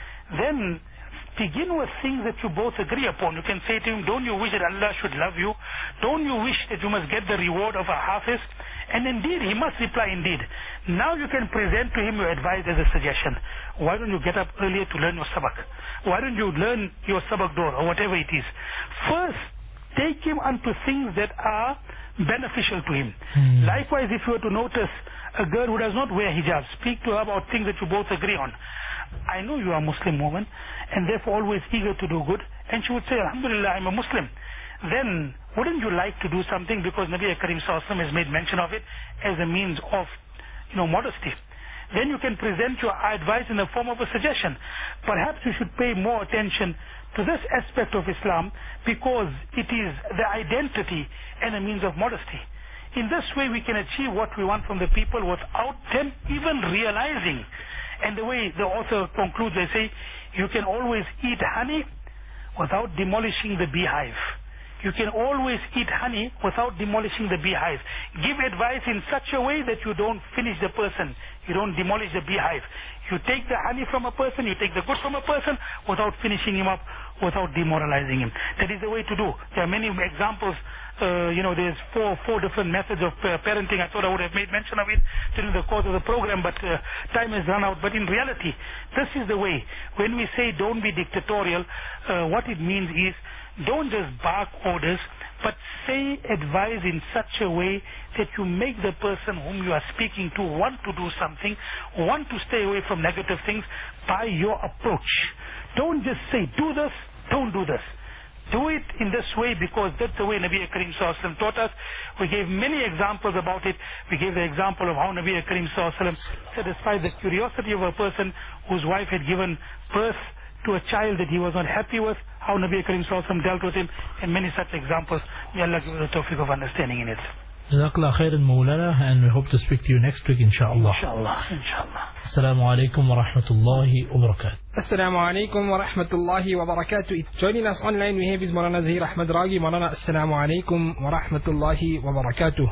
then begin with things that you both agree upon. You can say to him, don't you wish that Allah should love you? Don't you wish that you must get the reward of a hafiz? And indeed, he must reply, indeed. Now you can present to him your advice as a suggestion. Why don't you get up earlier to learn your sabak? Why don't you learn your sabak door or whatever it is? First, take him onto things that are beneficial to him. Likewise, if you were to notice a girl who does not wear hijab, speak to her about things that you both agree on. I know you are a Muslim woman, and therefore always eager to do good. And she would say, Alhamdulillah, I'm a Muslim. Then, wouldn't you like to do something, because Nabi Karim Sallallahu Alaihi Wasallam has made mention of it as a means of, modesty. Then you can present your advice in the form of a suggestion. Perhaps you should pay more attention to this aspect of Islam, because it is the identity and a means of modesty. In this way, we can achieve what we want from the people without them even realizing. And the way the author concludes, they say, you can always eat honey without demolishing the beehive. You can always eat honey without demolishing the beehive. Give advice in such a way that you don't finish the person. You don't demolish the beehive. You take the honey from a person, you take the good from a person without finishing him up, without demoralizing him. That is the way to do. There are many examples. There's four different methods of parenting. I thought I would have made mention of it during the course of the program, but time has run out. But in reality, this is the way. When we say don't be dictatorial, what it means is don't just bark orders, but say advice in such a way that you make the person whom you are speaking to want to do something, want to stay away from negative things by your approach. Don't just say, do this, don't do this. Do it in this way, because that's the way Nabi Karim Sallallahu Alaihi Wasallam taught us. We gave many examples about it. We gave the example of how Nabi Karim Sallallahu Alaihi Wasallam satisfied the curiosity of a person whose wife had given birth to a child that he was not happy with, how Nabi Karim Sallallahu Alaihi Wasallam dealt with him, and many such examples. May Allah give us the tawfiq of understanding in it. Jazakallah khairan Maulana, and we hope to speak to you next week, inshallah. Inshallah. Assalamu alaikum wa rahmatullahi wa barakatuh. Assalamu alaikum wa rahmatullahi wa barakatuh. Joining us online we have is Maulana Zahir Ahmad Ragi. Maulana, assalamu alaikum wa rahmatullahi wa barakatuh.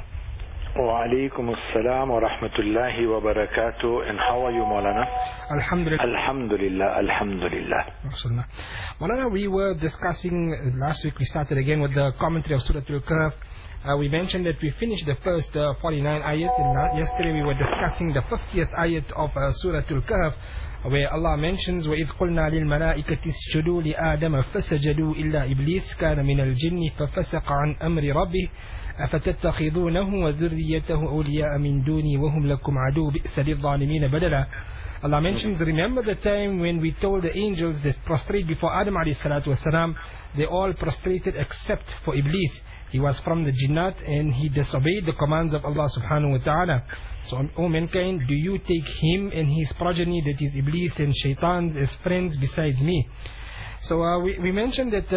Wa alaikum assalam wa rahmatullahi wa barakatuh. And how are you, Maulana? Alhamdulillah. Alhamdulillah, alhamdulillah. Maulana, we were discussing, last week we started again with the commentary of Surah Al-Kahf. We mentioned that we finished the first 49 ayat, and yesterday we were discussing the 50th ayat of Surah Al-Kahf, where Allah mentions, وَإِذْ قُلْنَا لِلْمَلَائِكَةِ اسْجُدُوا لِآدَمَ فَسَجَدُوا إِلَّا إِبْلِيسَ كَانَ مِنَ الْجِنِّ فَفَسَقَ عَنْ أَمْرِ رَبِّهِ أَفَتَتَّخِذُونَهُ وَذُرِّيَّتَهُ أَوْلِيَاءَ مِنْ دُونِي وَهُمْ لَكُمْ عَدُوٌّ بِئْسَ لِلظَّالِمِينَ بَدَلًا. Allah mentions, remember the time when we told the angels that prostrate before Adam alayhi salatu wasalam, they all prostrated except for Iblis. He was from the jinnat and he disobeyed the commands of Allah subhanahu wa ta'ala. So, O mankind, do you take him and his progeny, that is Iblis and shaitans, as friends besides me? So we mentioned that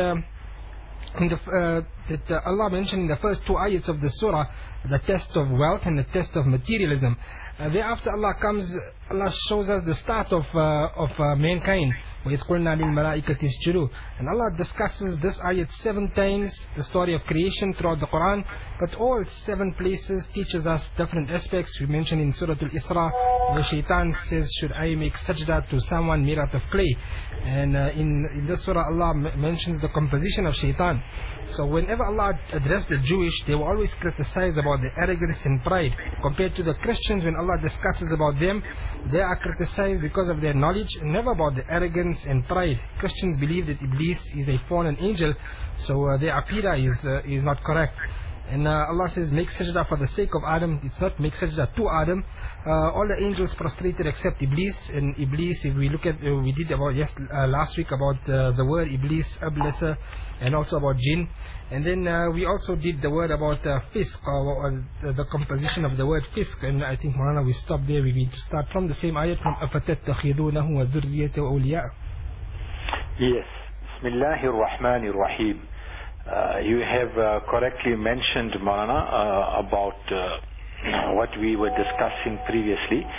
Allah mentioned in the first two ayats of the surah the test of wealth and the test of materialism. Thereafter Allah shows us the start of mankind. وَإِذْ قُلْنَا لِلْمَلَائِكَةِ اسْجُدُوا. And Allah discusses this ayat 7 times, the story of creation throughout the Quran, but all 7 places teaches us different aspects. We mentioned in Surah Al-Isra, where Shaitan says, should I make sajda to someone made out of clay? And in this surah Allah mentions the composition of Shaitan. So whenever Allah addressed the Jewish, they were always criticized about their arrogance and pride. Compared to the Christians, when Allah discusses about them, they are criticized because of their knowledge, never about the arrogance and pride. Christians believe that Iblis is a fallen angel, so their aqidah is not correct. And Allah says, make sajda for the sake of Adam. It's not make sajda to Adam. All the angels prostrated except Iblis. And Iblis, if we look at, we did about last week about the word Iblis, Ablasa, and also about jinn. And then we also did the word about fisk, or the composition of the word fisk. And I think, Maulana, we stop there. We need to start from the same ayat, from أَفَتَتَّخِذُونَهُ وَذُرِّيَّتَهُ أَوْلِيَاءَ. Yes. Bismillahir Rahmanir Rahim. You have correctly mentioned, Maulana, about what we were discussing previously.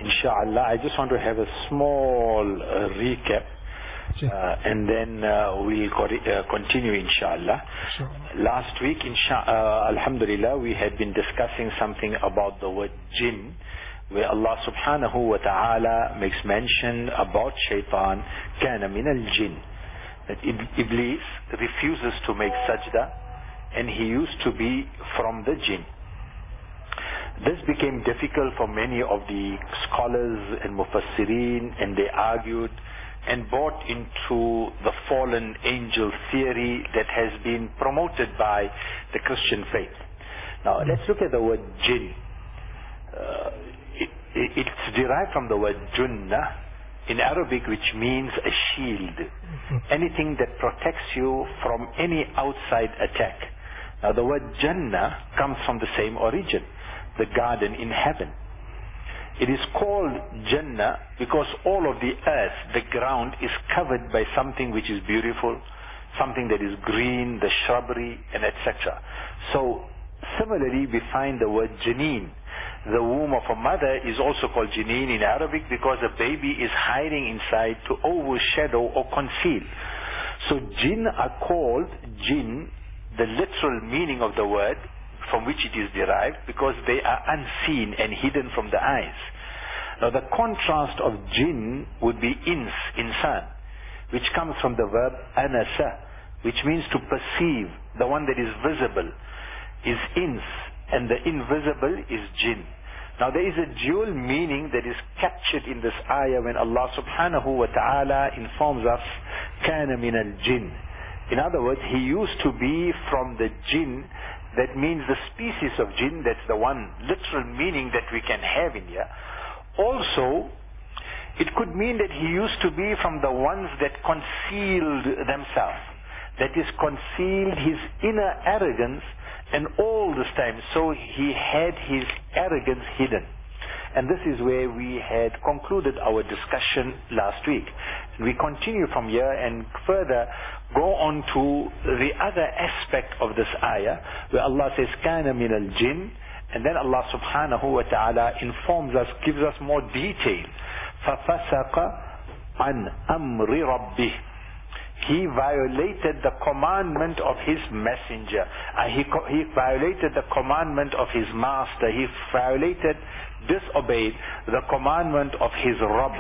inshallah, I just want to have a small recap. Sure. And then we'll continue, inshallah. Sure. Last week, alhamdulillah, we had been discussing something about the word jinn, where Allah subhanahu wa ta'ala makes mention about shaitan, kana min al-jinn, that Iblis refuses to make sajda, and he used to be from the jinn. This became difficult for many of the scholars and mufassirin, and they argued and bought into the fallen angel theory that has been promoted by the Christian faith. Now, let's look at the word jinn. It's derived from the word junna in Arabic, which means a shield, anything that protects you from any outside attack. Now, the word Jannah comes from the same origin, the garden in heaven. It is called Jannah because all of the earth, the ground, is covered by something which is beautiful, something that is green, the shrubbery, and etc. So, similarly, we find the word Janeen. The womb of a mother is also called Janeen in Arabic because a baby is hiding inside to overshadow or conceal. So, jinn are called jinn, the literal meaning of the word, from which it is derived, because they are unseen and hidden from the eyes. Now, the contrast of jinn would be insan, which comes from the verb anasa, which means to perceive. The one that is visible is ins, and the invisible is jinn. Now, there is a dual meaning that is captured in this ayah when Allah subhanahu wa ta'ala informs us, kana min al-jinn. In other words, he used to be from the jinn. That means the species of jinn, that's the one literal meaning that we can have in here. Also, it could mean that he used to be from the ones that concealed themselves. That is, concealed his inner arrogance and all this time. So he had his arrogance hidden. And this is where we had concluded our discussion last week. We continue from here and further go on to the other aspect of this ayah, where Allah says, kana min al-jinn, and then Allah subhanahu wa ta'ala informs us, gives us more detail. فَفَسَقَ عَنْ أَمْرِ رَبِّهِ. He violated the commandment of his messenger. He violated the commandment of his master. He disobeyed the commandment of his Rabb.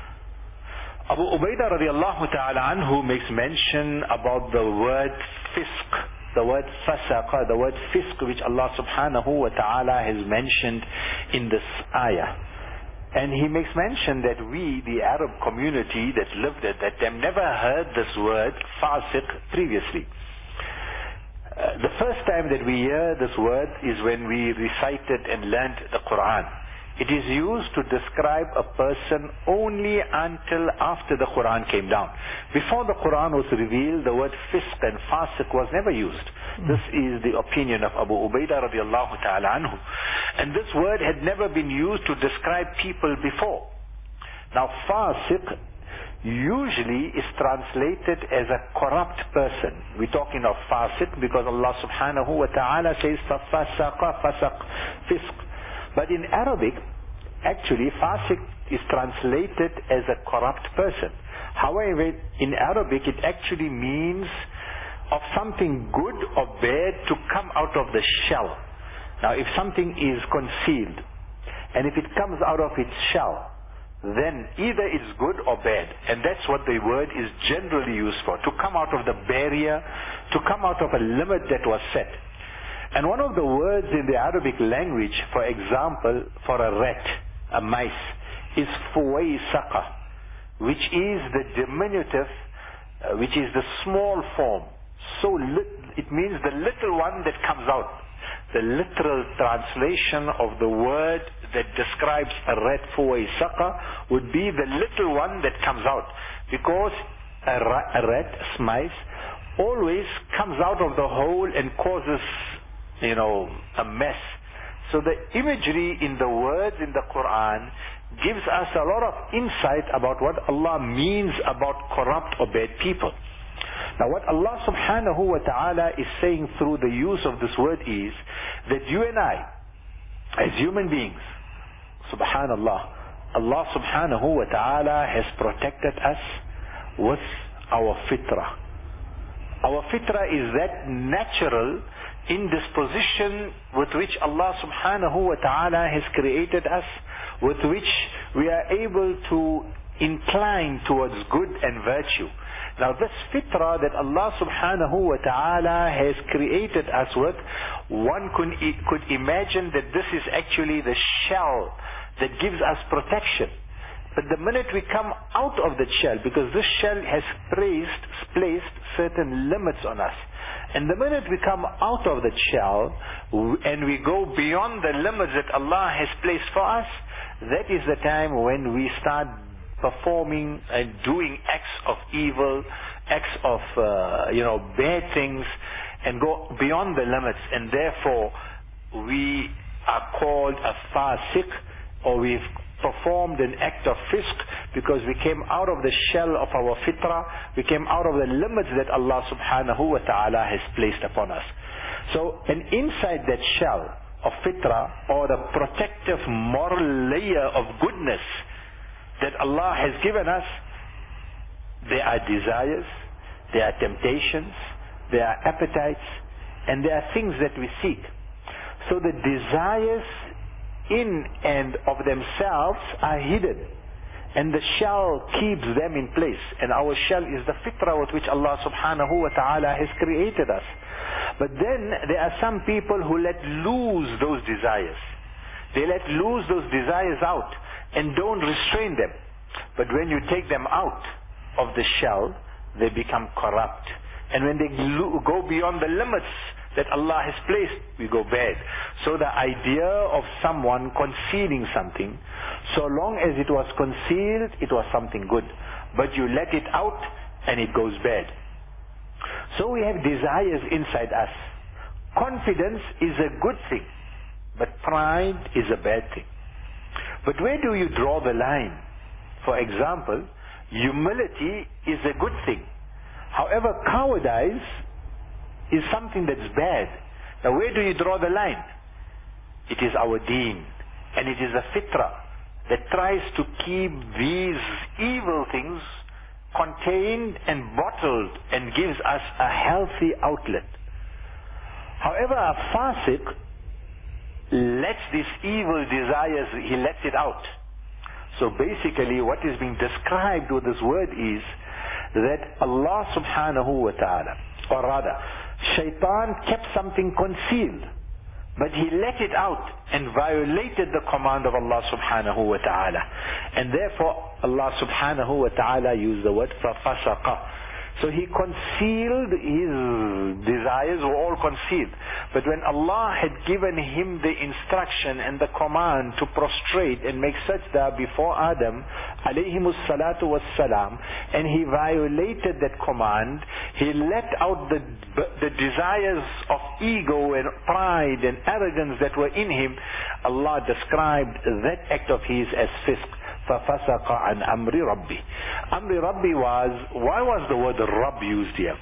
Abu Ubaidah radiallahu ta'ala anhu makes mention about the word fisq, the word fasaqa, the word fisq, which Allah subhanahu wa ta'ala has mentioned in this ayah. And he makes mention that we, the Arab community that lived at that time, never heard this word fasiq previously. The first time that we hear this word is when we recited and learnt the Quran. It is used to describe a person only until after the Quran came down. Before the Quran was revealed, the word fisq and fasiq was never used. This is the opinion of Abu Ubaidah radiallahu ta'ala anhu. And this word had never been used to describe people before. Now, fasiq usually is translated as a corrupt person. We're talking of fasiq because Allah subhanahu wa ta'ala says, فَفَسَقَ فَسَقْ fisq. But in Arabic, actually, fasiq is translated as a corrupt person. However, in Arabic, it actually means of something good or bad to come out of the shell. Now, if something is concealed, and if it comes out of its shell, then either it's good or bad. And that's what the word is generally used for, to come out of the barrier, to come out of a limit that was set. And one of the words in the Arabic language, for example, for a rat, a mice, is fuwaysaqa, which is the diminutive, which is the small form. So it means the little one that comes out. The literal translation of the word that describes a rat, fuwaysaqa, would be the little one that comes out. Because a rat, a mice, always comes out of the hole and causes a mess. So the imagery in the words in the Quran gives us a lot of insight about what Allah means about corrupt or bad people. Now, what Allah subhanahu wa ta'ala is saying through the use of this word is that you and I, as human beings, subhanallah, Allah subhanahu wa ta'ala has protected us with our fitrah. Our fitrah is that natural indisposition with which Allah subhanahu wa ta'ala has created us, with which we are able to incline towards good and virtue. Now this fitrah that Allah subhanahu wa ta'ala has created us with, one could imagine that this is actually the shell that gives us protection. But the minute we come out of the shell, because this shell has placed certain limits on us, and the minute we come out of the shell and we go beyond the limits that Allah has placed for us, that is the time when we start performing and doing acts of evil, acts of bad things, and go beyond the limits, and therefore we are called a fasiq, or we've performed an act of fisk, because we came out of the shell of our fitrah, we came out of the limits that Allah subhanahu wa ta'ala has placed upon us. So, and inside that shell of fitrah, or the protective moral layer of goodness that Allah has given us, there are desires, there are temptations, there are appetites, and there are things that we seek. So the desires in and of themselves are hidden, and the shell keeps them in place, and our shell is the fitrah with which Allah subhanahu wa ta'ala has created us. But then there are some people who let loose those desires. They let loose those desires out and don't restrain them. But when you take them out of the shell, they become corrupt, and when they go beyond the limits that Allah has placed, we go bad. So the idea of someone concealing something, so long as it was concealed, it was something good. But you let it out and it goes bad. So we have desires inside us. Confidence is a good thing, but pride is a bad thing. But where do you draw the line? For example, humility is a good thing. However, cowardice is something that's bad. Now where do you draw the line? It is our deen, and it is a fitrah that tries to keep these evil things contained and bottled and gives us a healthy outlet. However, a fasiq lets these evil desires, he lets it out. So basically what is being described with this word is that Allah subhanahu wa ta'ala, or rather Shaitan kept something concealed, but he let it out and violated the command of Allah subhanahu wa ta'ala, and therefore Allah subhanahu wa ta'ala used the word فَفَسَقَ. So he concealed, his desires were all concealed. But when Allah had given him the instruction and the command to prostrate and make sajda before Adam alayhimus salatu wassalam, and he violated that command, he let out the desires of ego and pride and arrogance that were in him. Allah described that act of his as fisk. فَفَسَقَ عَنْ أَمْرِ رَبِّهِ. Amri Rabbi why was the word Rabb used here?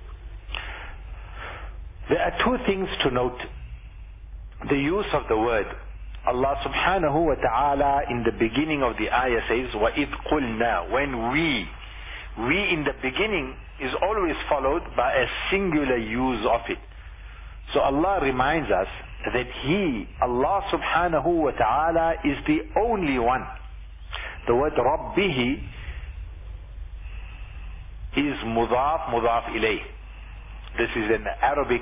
There are two things to note. The use of the word. Allah subhanahu wa ta'ala in the beginning of the ayah says, وَإِذْ قُلْنَا. When we in the beginning is always followed by a singular use of it. So Allah reminds us that Allah subhanahu wa ta'ala is the only one. The word Rabbihi is mudaf ilayh. This is an Arabic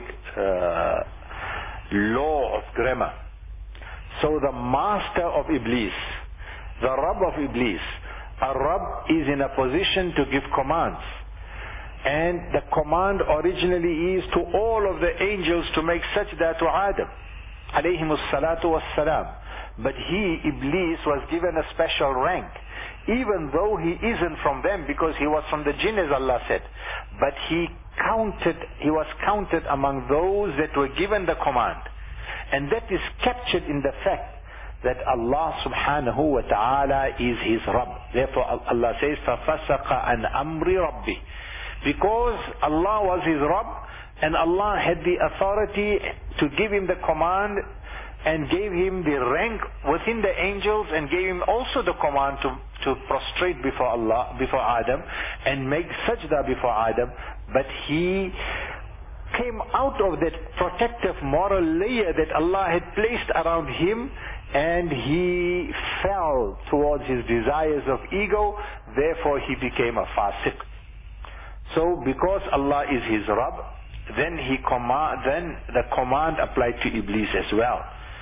law of grammar. So the master of Iblis, the Rabb of Iblis, a Rabb is in a position to give commands. And the command originally is to all of the angels to make sajda to Adam alayhimus salatu wassalam. But Iblis, was given a special rank, even though he isn't from them, because he was from the jinn, as Allah said. But he was counted among those that were given the command. And that is captured in the fact that Allah subhanahu wa ta'ala is his Rabb. Therefore Allah says, فَفَسَقَ عَنْ أَمْرِ رَبِّهِ. Because Allah was his Rabb, and Allah had the authority to give him the command and gave him the rank within the angels, and gave him also the command to prostrate before Allah, before Adam, and make sajda before Adam. But he came out of that protective moral layer that Allah had placed around him, and he fell towards his desires of ego. Therefore he became a fasiq. So because Allah is his Rabb, then the command applied to Iblis as well.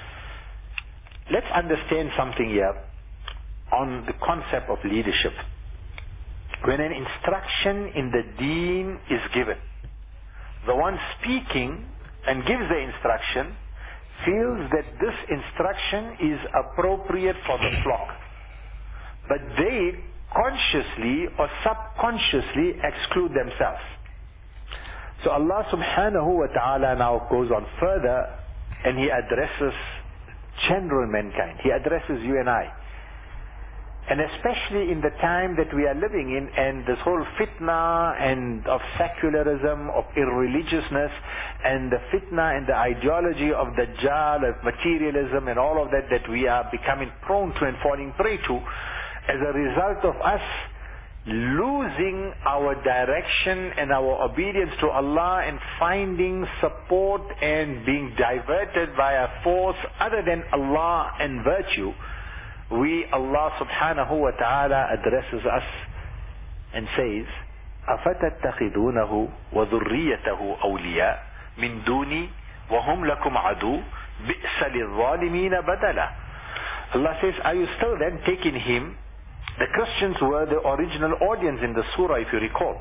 Let's understand something here on the concept of leadership. When an instruction in the deen is given, the one speaking and gives the instruction feels that this instruction is appropriate for the flock, but they consciously or subconsciously exclude themselves. So Allah subhanahu wa ta'ala now goes on further, and he addresses general mankind. He addresses you and I. And especially in the time that we are living in, and this whole fitna and of secularism, of irreligiousness, and the fitna and the ideology of Dajjal, of materialism and all of that we are becoming prone to and falling prey to, as a result of us losing our direction and our obedience to Allah, and finding support and being diverted by a force other than Allah and virtue, Allah subhanahu wa ta'ala addresses us and says, أَفَتَتَّخِذُونَهُ وَذُرِّيَّتَهُ أَوْلِيَاءَ مِن دُونِي وَهُمْ لَكُمْ عَدُوٌّ بِئْسَ لِلظَّالِمِينَ بَدَلًا. Allah says, are you still then taking him? The Christians were the original audience in the surah, if you recall,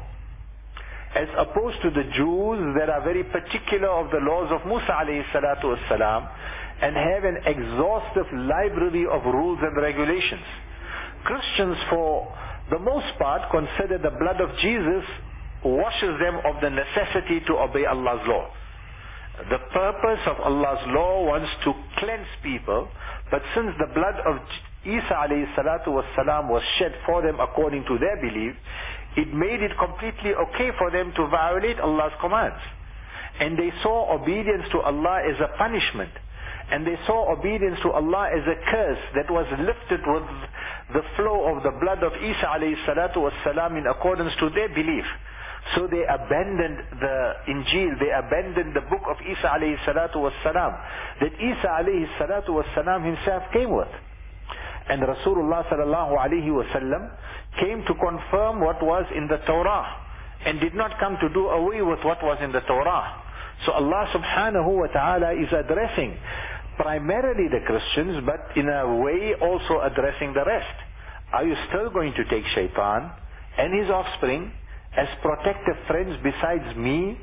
as opposed to the Jews that are very particular of the laws of Musa alayhi salatu wassalam, and have an exhaustive library of rules and regulations. Christians, for the most part, consider the blood of Jesus washes them of the necessity to obey Allah's law. The purpose of Allah's law wants to cleanse people, but since the blood of Isa alayhi salatu wassalam was shed for them according to their belief, it made it completely okay for them to violate Allah's commands. And they saw obedience to Allah as a punishment. And they saw obedience to Allah as a curse that was lifted with the flow of the blood of Isa alayhi salatu wassalam in accordance to their belief. So they abandoned the Injil, they abandoned the book of Isa alayhi salatu wassalam, that Isa alayhi salatu wassalam himself came with. And Rasulullah sallallahu alayhi wasallam came to confirm what was in the Torah, and did not come to do away with what was in the Torah. So Allah subhanahu wa ta'ala is addressing primarily the Christians, but in a way also addressing the rest. Are you still going to take Shaitan and his offspring as protective friends besides me?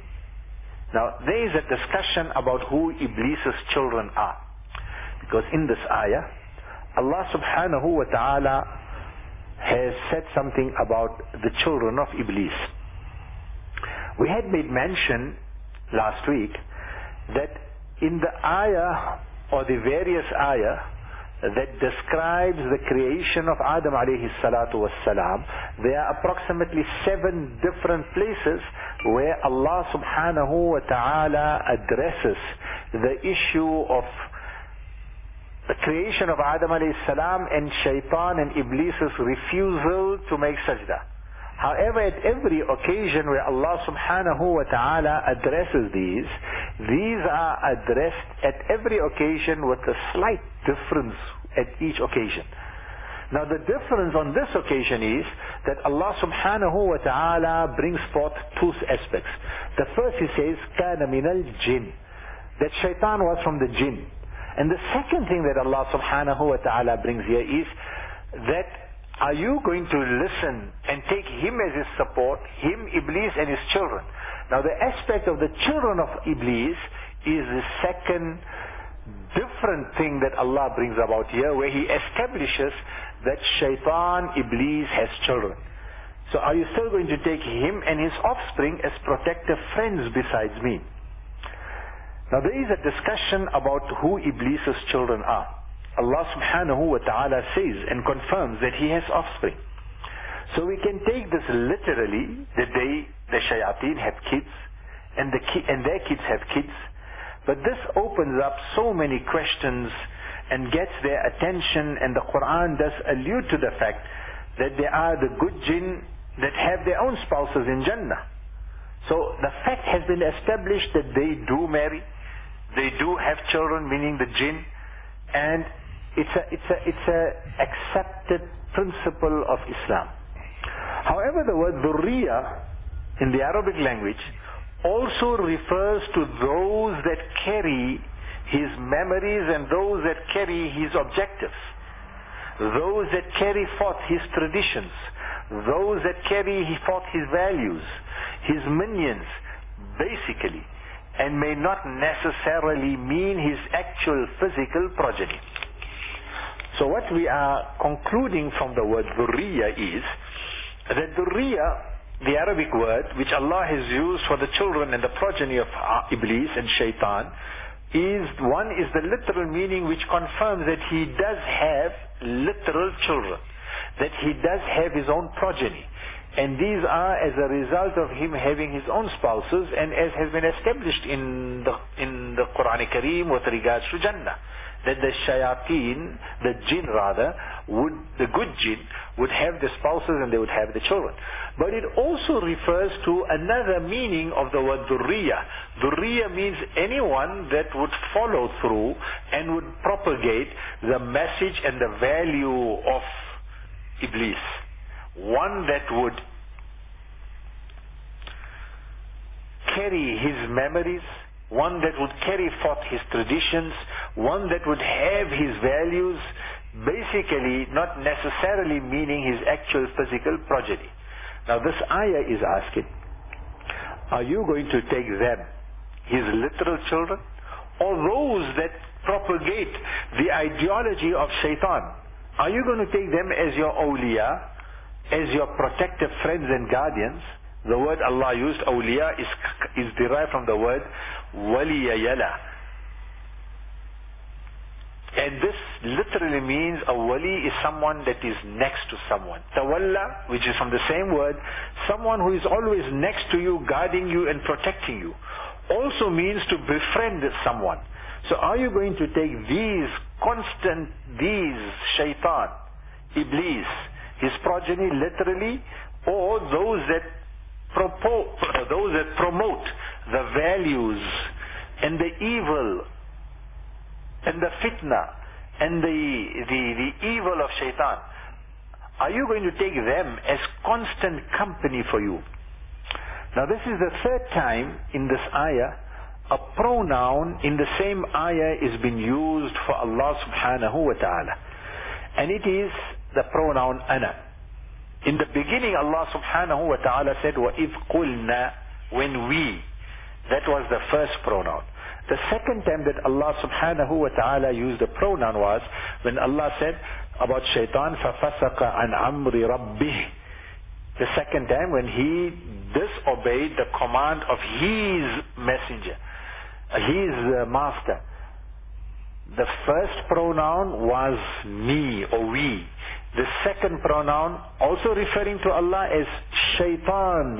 Now there is a discussion about who Iblis's children are, because in this ayah Allah subhanahu wa ta'ala has said something about the children of Iblis. We had made mention last week that in the ayah, or the various ayah that describes the creation of Adam alayhi salatu wassalam, there are approximately 7 different places where Allah subhanahu wa ta'ala addresses the issue of the creation of Adam alayhi salam and Shaitan and Iblis's refusal to make sajda. However, at every occasion where Allah subhanahu wa ta'ala addresses these are addressed at every occasion with a slight difference at each occasion. Now the difference on this occasion is that Allah subhanahu wa ta'ala brings forth 2 aspects. The first, he says, كَانَ مِنَ الْجِنِّ, that Shaitan was from the jinn. And the second thing that Allah subhanahu wa ta'ala brings here is that, are you going to listen and take him as his support, him, Iblis, and his children? Now the aspect of the children of Iblis is the second different thing that Allah brings about here, where he establishes that Shaitan, Iblis, has children. So are you still going to take him and his offspring as protective friends besides me? Now there is a discussion about who Iblis's children are. Allah subhanahu wa ta'ala says and confirms that he has offspring. So we can take this literally, that the shayateen have kids, and their kids have kids. But this opens up so many questions and gets their attention, and the Quran does allude to the fact that there are the good jinn that have their own spouses in Jannah. So the fact has been established that they do marry, they do have children, meaning the jinn, and it's a accepted principle of Islam. However, the word dhurriya in the Arabic language also refers to those that carry his memories and those that carry his objectives, those that carry forth his traditions, those that carry forth his values, his minions, basically, and may not necessarily mean his actual physical progeny. So what we are concluding from the word dhurriya is that dhurriya, the Arabic word which Allah has used for the children and the progeny of Iblis and Shaitan, is the literal meaning which confirms that he does have literal children, that he does have his own progeny, and these are as a result of him having his own spouses, and as has been established in the Quran Kareem with regards to Jannah, that the shayateen, the jinn rather, the good jinn would have the spouses and they would have the children. But it also refers to another meaning of the word dhurriya. Dhurriya means anyone that would follow through and would propagate the message and the value of Iblis. One that would carry his memories, one that would carry forth his traditions, one that would have his values, basically not necessarily meaning his actual physical progeny. Now this ayah is asking, are you going to take them, his literal children, or those that propagate the ideology of Shaitan? Are you going to take them as your awliya, as your protective friends and guardians? The word Allah used, awliya, is derived from the word waliyayala. And this literally means a wali is someone that is next to someone. Tawalla, which is from the same word, someone who is always next to you, guarding you and protecting you, also means to befriend someone. So are you going to take these Shaitan, Iblis, his progeny literally, or those that promote the values and the evil and the fitna and the evil of Shaitan? Are you going to take them as constant company for you? Now this is the third time in this ayah a pronoun in the same ayah is being used for Allah subhanahu wa ta'ala, and it is the pronoun ana. In the beginning Allah subhanahu wa ta'ala said وَإِذْ قُلْنَا, when we, that was the first pronoun. The second time that Allah subhanahu wa ta'ala used the pronoun was when Allah said about Shaitan فَفَسَقَ عَنْ عَمْرِ رَبِّهِ, the second time when he disobeyed the command of his messenger, his master. The first pronoun was me or we. The second pronoun also referring to Allah as Shaitan,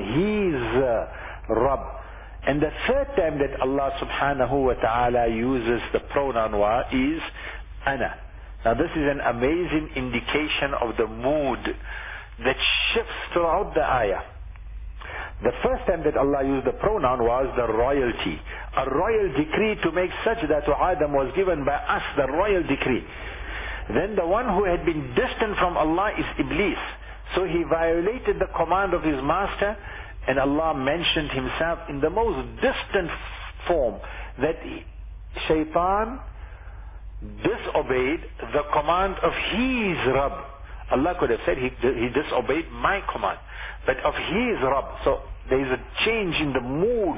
his Rabb. And the third time that Allah subhanahu wa ta'ala uses the pronoun is ana. Now this is an amazing indication of the mood that shifts throughout the ayah. The first time that Allah used the pronoun was the royalty. A royal decree to make sajda to Adam was given by us, the royal decree. Then the one who had been distant from Allah is Iblis. So he violated the command of his master, and Allah mentioned himself in the most distant form, that Shaitan disobeyed the command of his Rabb. Allah could have said he disobeyed my command, but of his Rabb. So there is a change in the mood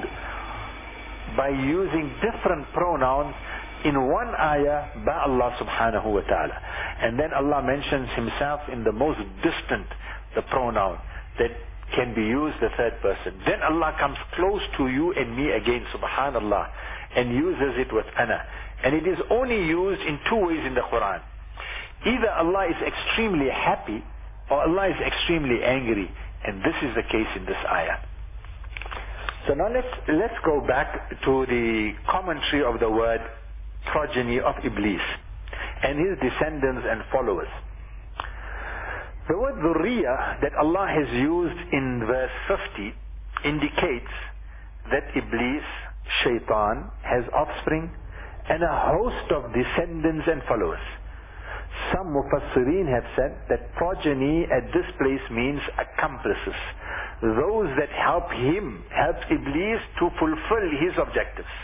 by using different pronouns in one ayah by Allah subhanahu wa ta'ala. And then Allah mentions himself in the most distant, the pronoun that can be used the third person. Then Allah comes close to you and me again, subhanallah, and uses it with ana. And it is only used in two ways in the Quran. Either Allah is extremely happy or Allah is extremely angry. And this is the case in this ayah. So So now let's go back to the commentary of the word progeny of Iblis and his descendants and followers. The word dhurriya that Allah has used in verse 50 indicates that Iblis, Shaitan, has offspring and a host of descendants and followers. Some Mufassirin have said that progeny at this place means accomplices, those that help Iblis to fulfill his objectives.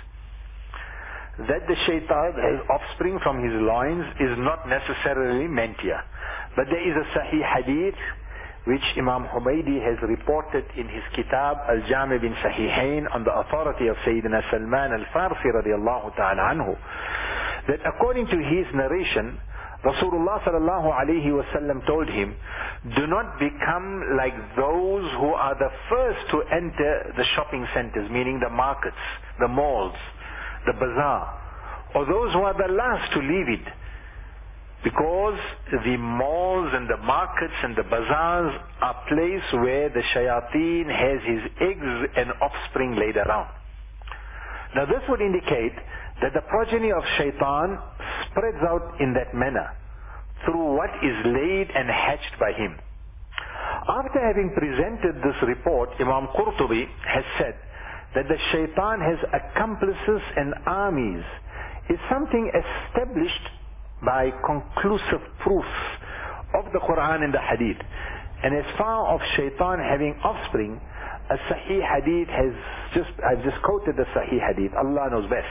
That the Shaitan has offspring from his loins is not necessarily meant here. But there is a Sahih Hadith which Imam Humaydi has reported in his Kitab Al-Jami' bin Sahihain on the authority of Sayyidina Salman Al-Farsi radiallahu ta'ala anhu, that according to his narration, Rasulullah sallallahu alayhi wasallam told him, do not become like those who are the first to enter the shopping centers, meaning the markets, the malls, the bazaar, or those who are the last to leave it. Because the malls and the markets and the bazaars are places where the shayateen has his eggs and offspring laid around. Now this would indicate that the progeny of Shaitan spreads out in that manner through what is laid and hatched by him. After having presented this report, Imam Qurtubi has said that the Shaitan has accomplices and armies is something established by conclusive proofs of the Quran and the Hadith. And as far as Shaitan having offspring, a Sahih Hadith I've just quoted the Sahih Hadith, Allah knows best.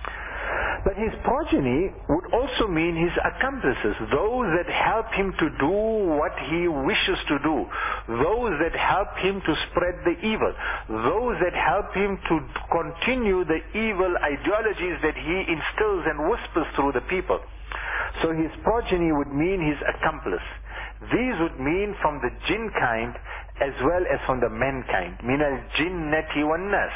But his progeny would also mean his accomplices, those that help him to do what he wishes to do, those that help him to spread the evil, those that help him to continue the evil ideologies that he instills and whispers through the people. So his progeny would mean his accomplice. These would mean from the jinn kind as well as from the mankind. Min al-jinnati wan-nas.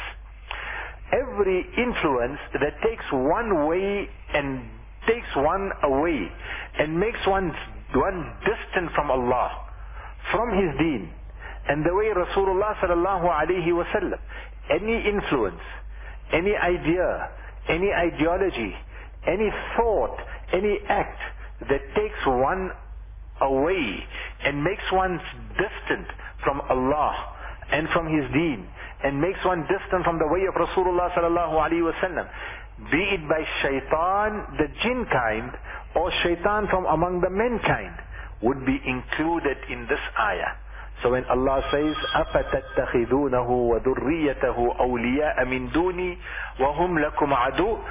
Every influence that takes one way and takes one away and makes one distant from Allah, from his deen, and the way Rasulullah sallallahu alaihi wasallam, any influence, any idea, any ideology, any thought, any act that takes one away and makes one distant from Allah and from his deen, and makes one distant from the way of Rasulullah sallallahu alaihi wasallam, be it by Shaitan, the jinn kind, or Shaitan from among the mankind, would be included in this ayah. So when Allah says, أَفَتَتَّخِذُونَهُ وَذُرِّيَّتَهُ أَوْلِيَاءَ مِن دُونِي وَهُمْ لَكُمْ عَدُوٌّ,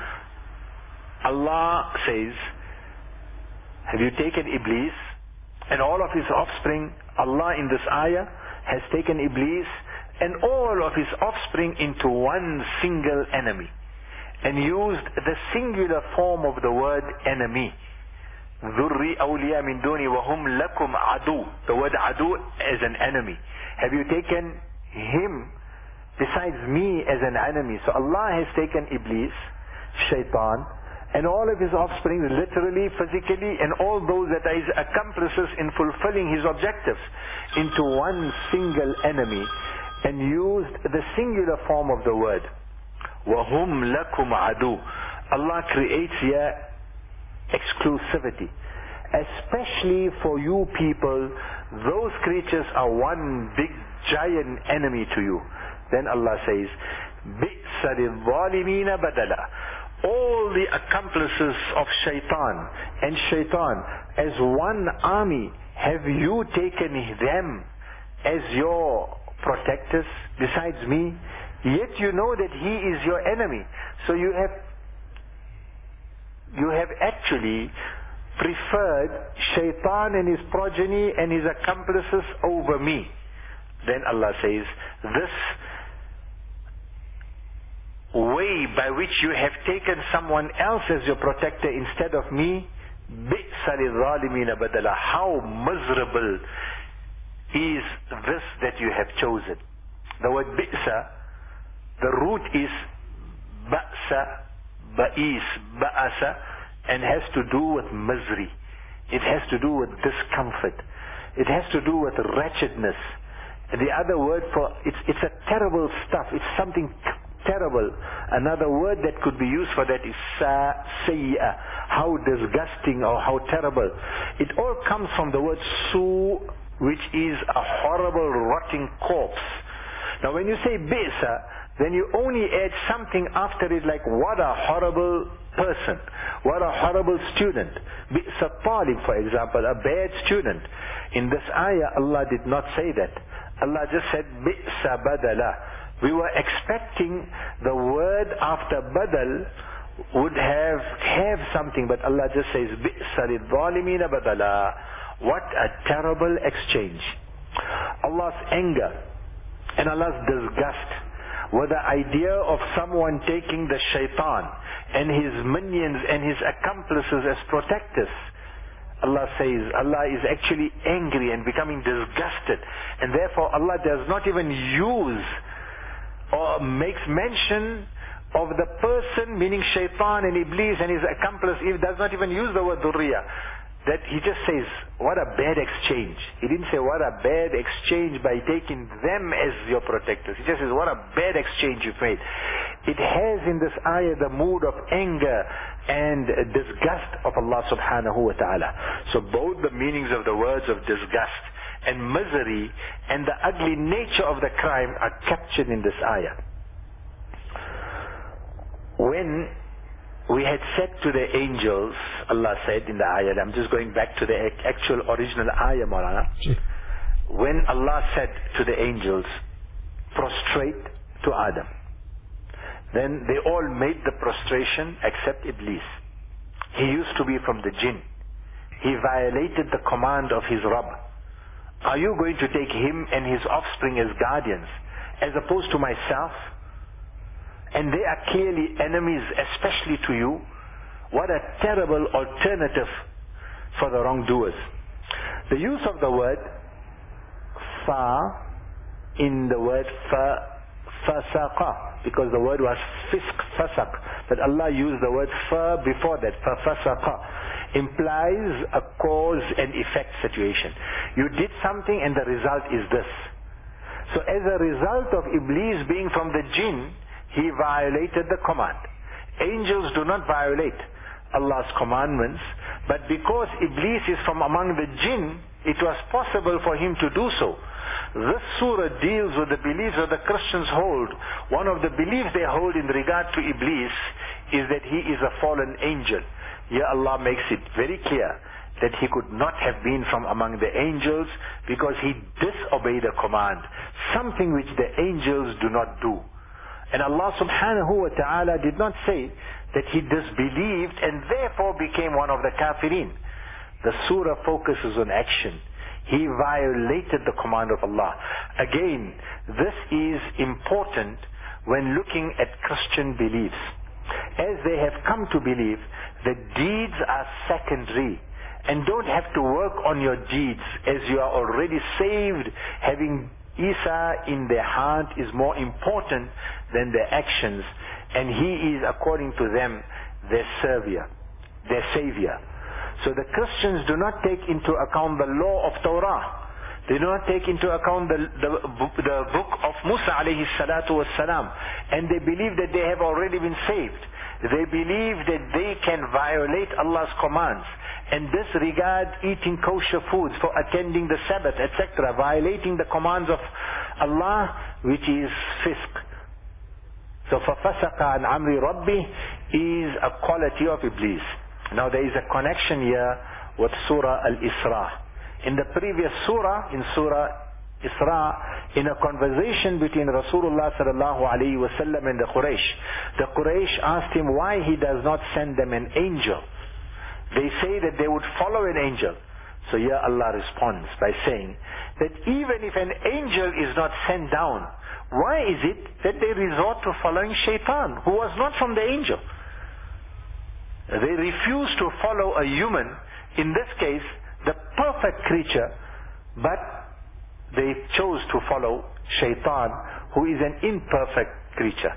Allah says, have you taken Iblis and all of his offspring? Allah in this ayah has taken Iblis and all of his offspring into one single enemy, and used the singular form of the word enemy. ذُرِّ أَوْلِيَا مِن دُونِي وَهُمْ لَكُمْ عَدُوٌّ. The word adu as an enemy. Have you taken him besides me as an enemy? So Allah has taken Iblis, Shaitan, and all of his offspring, literally, physically, and all those that are his accomplices in fulfilling his objectives, into one single enemy, and used the singular form of the word. وَهُمْ لَكُمْ عَدُوٌّ. Allah creates here exclusivity. Especially for you people, those creatures are one big giant enemy to you. Then Allah says, بِئْسَ لِلظَّالِمِينَ بَدَلًا. All the accomplices of Shaitan and Shaitan as one army, have you taken them as your protectors besides me? Yet you know that he is your enemy. So you have actually preferred Shaitan and his progeny and his accomplices over me. Then Allah says, this way by which you have taken someone else as your protector instead of me, بِئْسَ لِلظَّالِمِينَ بَدَلًا. How miserable is this that you have chosen. The word bi'sa, the root is ba'sa, ba'is, ba'asa, and has to do with misery. It has to do with discomfort. It has to do with wretchedness. The other word for it's a terrible stuff. It's something terrible. Another word that could be used for that is sayyi'ah. How disgusting or how terrible. It all comes from the word su, which is a horrible rotting corpse. Now when you say bi'sa, then you only add something after it, like what a horrible person, what a horrible student. Bi'sa talib, for example, a bad student. In this ayah, Allah did not say that. Allah just said bi'sa badala. We were expecting the word after badal would have something, but Allah just says bi'sa lidh-dhalimina badala. What a terrible exchange. Allah's anger and Allah's disgust were the idea of someone taking the shaitan and his minions and his accomplices as protectors. Allah says Allah is actually angry and becoming disgusted, and therefore Allah does not even use or makes mention of the person, meaning shaitan and iblis and his accomplice. He does not even use the word dhurriya. That he just says, what a bad exchange. He didn't say what a bad exchange by taking them as your protectors. He just says, what a bad exchange you've made. It has in this ayah the mood of anger and disgust of Allah subhanahu wa ta'ala. So both the meanings of the words of disgust and misery and the ugly nature of the crime are captured in this ayah. When we had said to the angels, Allah said in the ayah, I'm just going back to the actual original ayah, Maulana. When Allah said to the angels, prostrate to Adam, then they all made the prostration except Iblis. He used to be from the jinn. He violated the command of his Rabb. Are you going to take him and his offspring as guardians, as opposed to myself? And they are clearly enemies, especially to you. What a terrible alternative for the wrongdoers. The use of the word fa in the word fasaqa, because the word was fisq, fasaq, but Allah used the word fa before that, fasaqa, implies a cause and effect situation. You did something and the result is this. So as a result of Iblis being from the jinn, he violated the command. Angels do not violate Allah's commandments, but because Iblis is from among the jinn, it was possible for him to do so. This surah deals with the beliefs that the Christians hold. One of the beliefs they hold in regard to Iblis is that he is a fallen angel. Here Allah makes it very clear that he could not have been from among the angels because he disobeyed a command, something which the angels do not do. And Allah subhanahu wa ta'ala did not say that he disbelieved and therefore became one of the kafirin. The surah focuses on action. He violated the command of Allah. Again, this is important when looking at Christian beliefs. As they have come to believe that deeds are secondary and don't have to work on your deeds, as you are already saved, having Isa in their heart is more important than their actions, and he is, according to them, their savior. So the Christians do not take into account the law of Torah. They do not take into account the book of Musa alayhi salatu wassalam, and they believe that they have already been saved. They believe that they can violate Allah's commands and disregard eating kosher foods for attending the Sabbath, etc., violating the commands of Allah, which is fisq. So فَفَسَقَ عَنْ عَمْرِ رَبِّهِ is a quality of Iblis. Now there is a connection here with Surah Al-Isra. In the previous surah, in Surah Isra, in a conversation between Rasulullah sallallahu alaihi wasallam and the Quraysh asked him why he does not send them an angel. They say that they would follow an angel. So here Allah responds by saying that even if an angel is not sent down, why is it that they resort to following shaitan, who was not from the angel? They refuse to follow a human, in this case the perfect creature, but they chose to follow shaitan, who is an imperfect creature.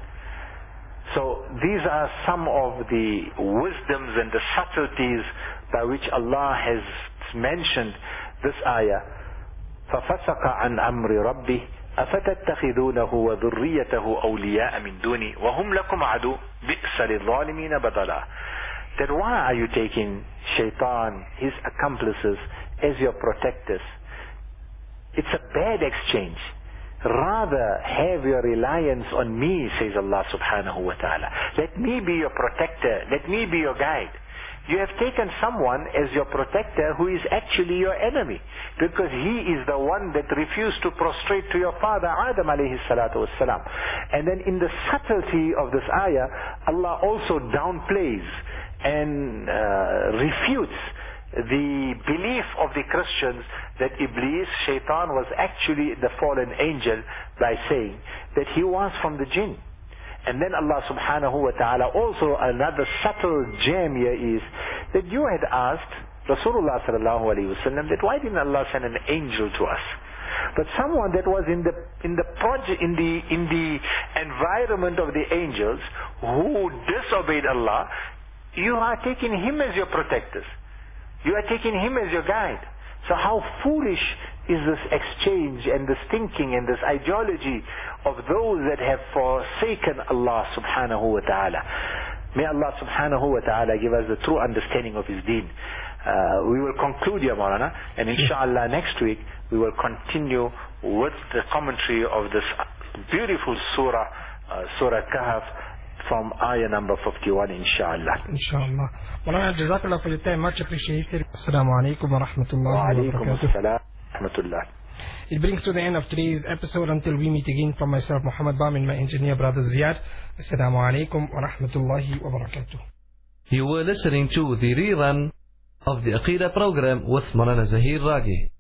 So these are some of the wisdoms and the subtleties by which Allah has mentioned this ayah. ففسق عن أمر ربه أفتتخذونه وذريته أولياء من دوني وهم لكم عدو بئس للظالمين بدلا. Then why are you taking Shaitan, his accomplices, as your protectors? It's a bad exchange. Rather have your reliance on me, says Allah subhanahu wa ta'ala. Let me be your protector. Let me be your guide. You have taken someone as your protector who is actually your enemy, because he is the one that refused to prostrate to your father Adam alayhi salatu wassalam. And then in the subtlety of this ayah, Allah also downplays and refutes the belief of the Christians that Iblis, Shaitan, was actually the fallen angel by saying that he was from the jinn. And then Allah subhanahu wa ta'ala, also another subtle gem here is that you had asked Rasulullah sallallahu alayhi wa sallam that why didn't Allah send an angel to us? But someone that was in the environment of the angels who disobeyed Allah, you are taking him as your protectors. You are taking him as your guide. So how foolish is this exchange and this thinking and this ideology of those that have forsaken Allah subhanahu wa ta'ala. May Allah subhanahu wa ta'ala give us the true understanding of His deen. We will conclude here, Maulana, and inshallah next week we will continue with the commentary of this beautiful surah, Surah Kahf, from ayah number 51, inshallah. Inshallah. Maulana, Jazakallah for your time, much appreciated. Assalamu alaikum wa rahmatullahi wa barakatuh. It brings to the end of today's episode. Until we meet again, from myself, Muhammad Bam, and my engineer, Brother Ziyad. Assalamu alaikum wa rahmatullahi wa barakatuh. You were listening to the rerun of the Aqidah program with Maulana Zahir Ragi.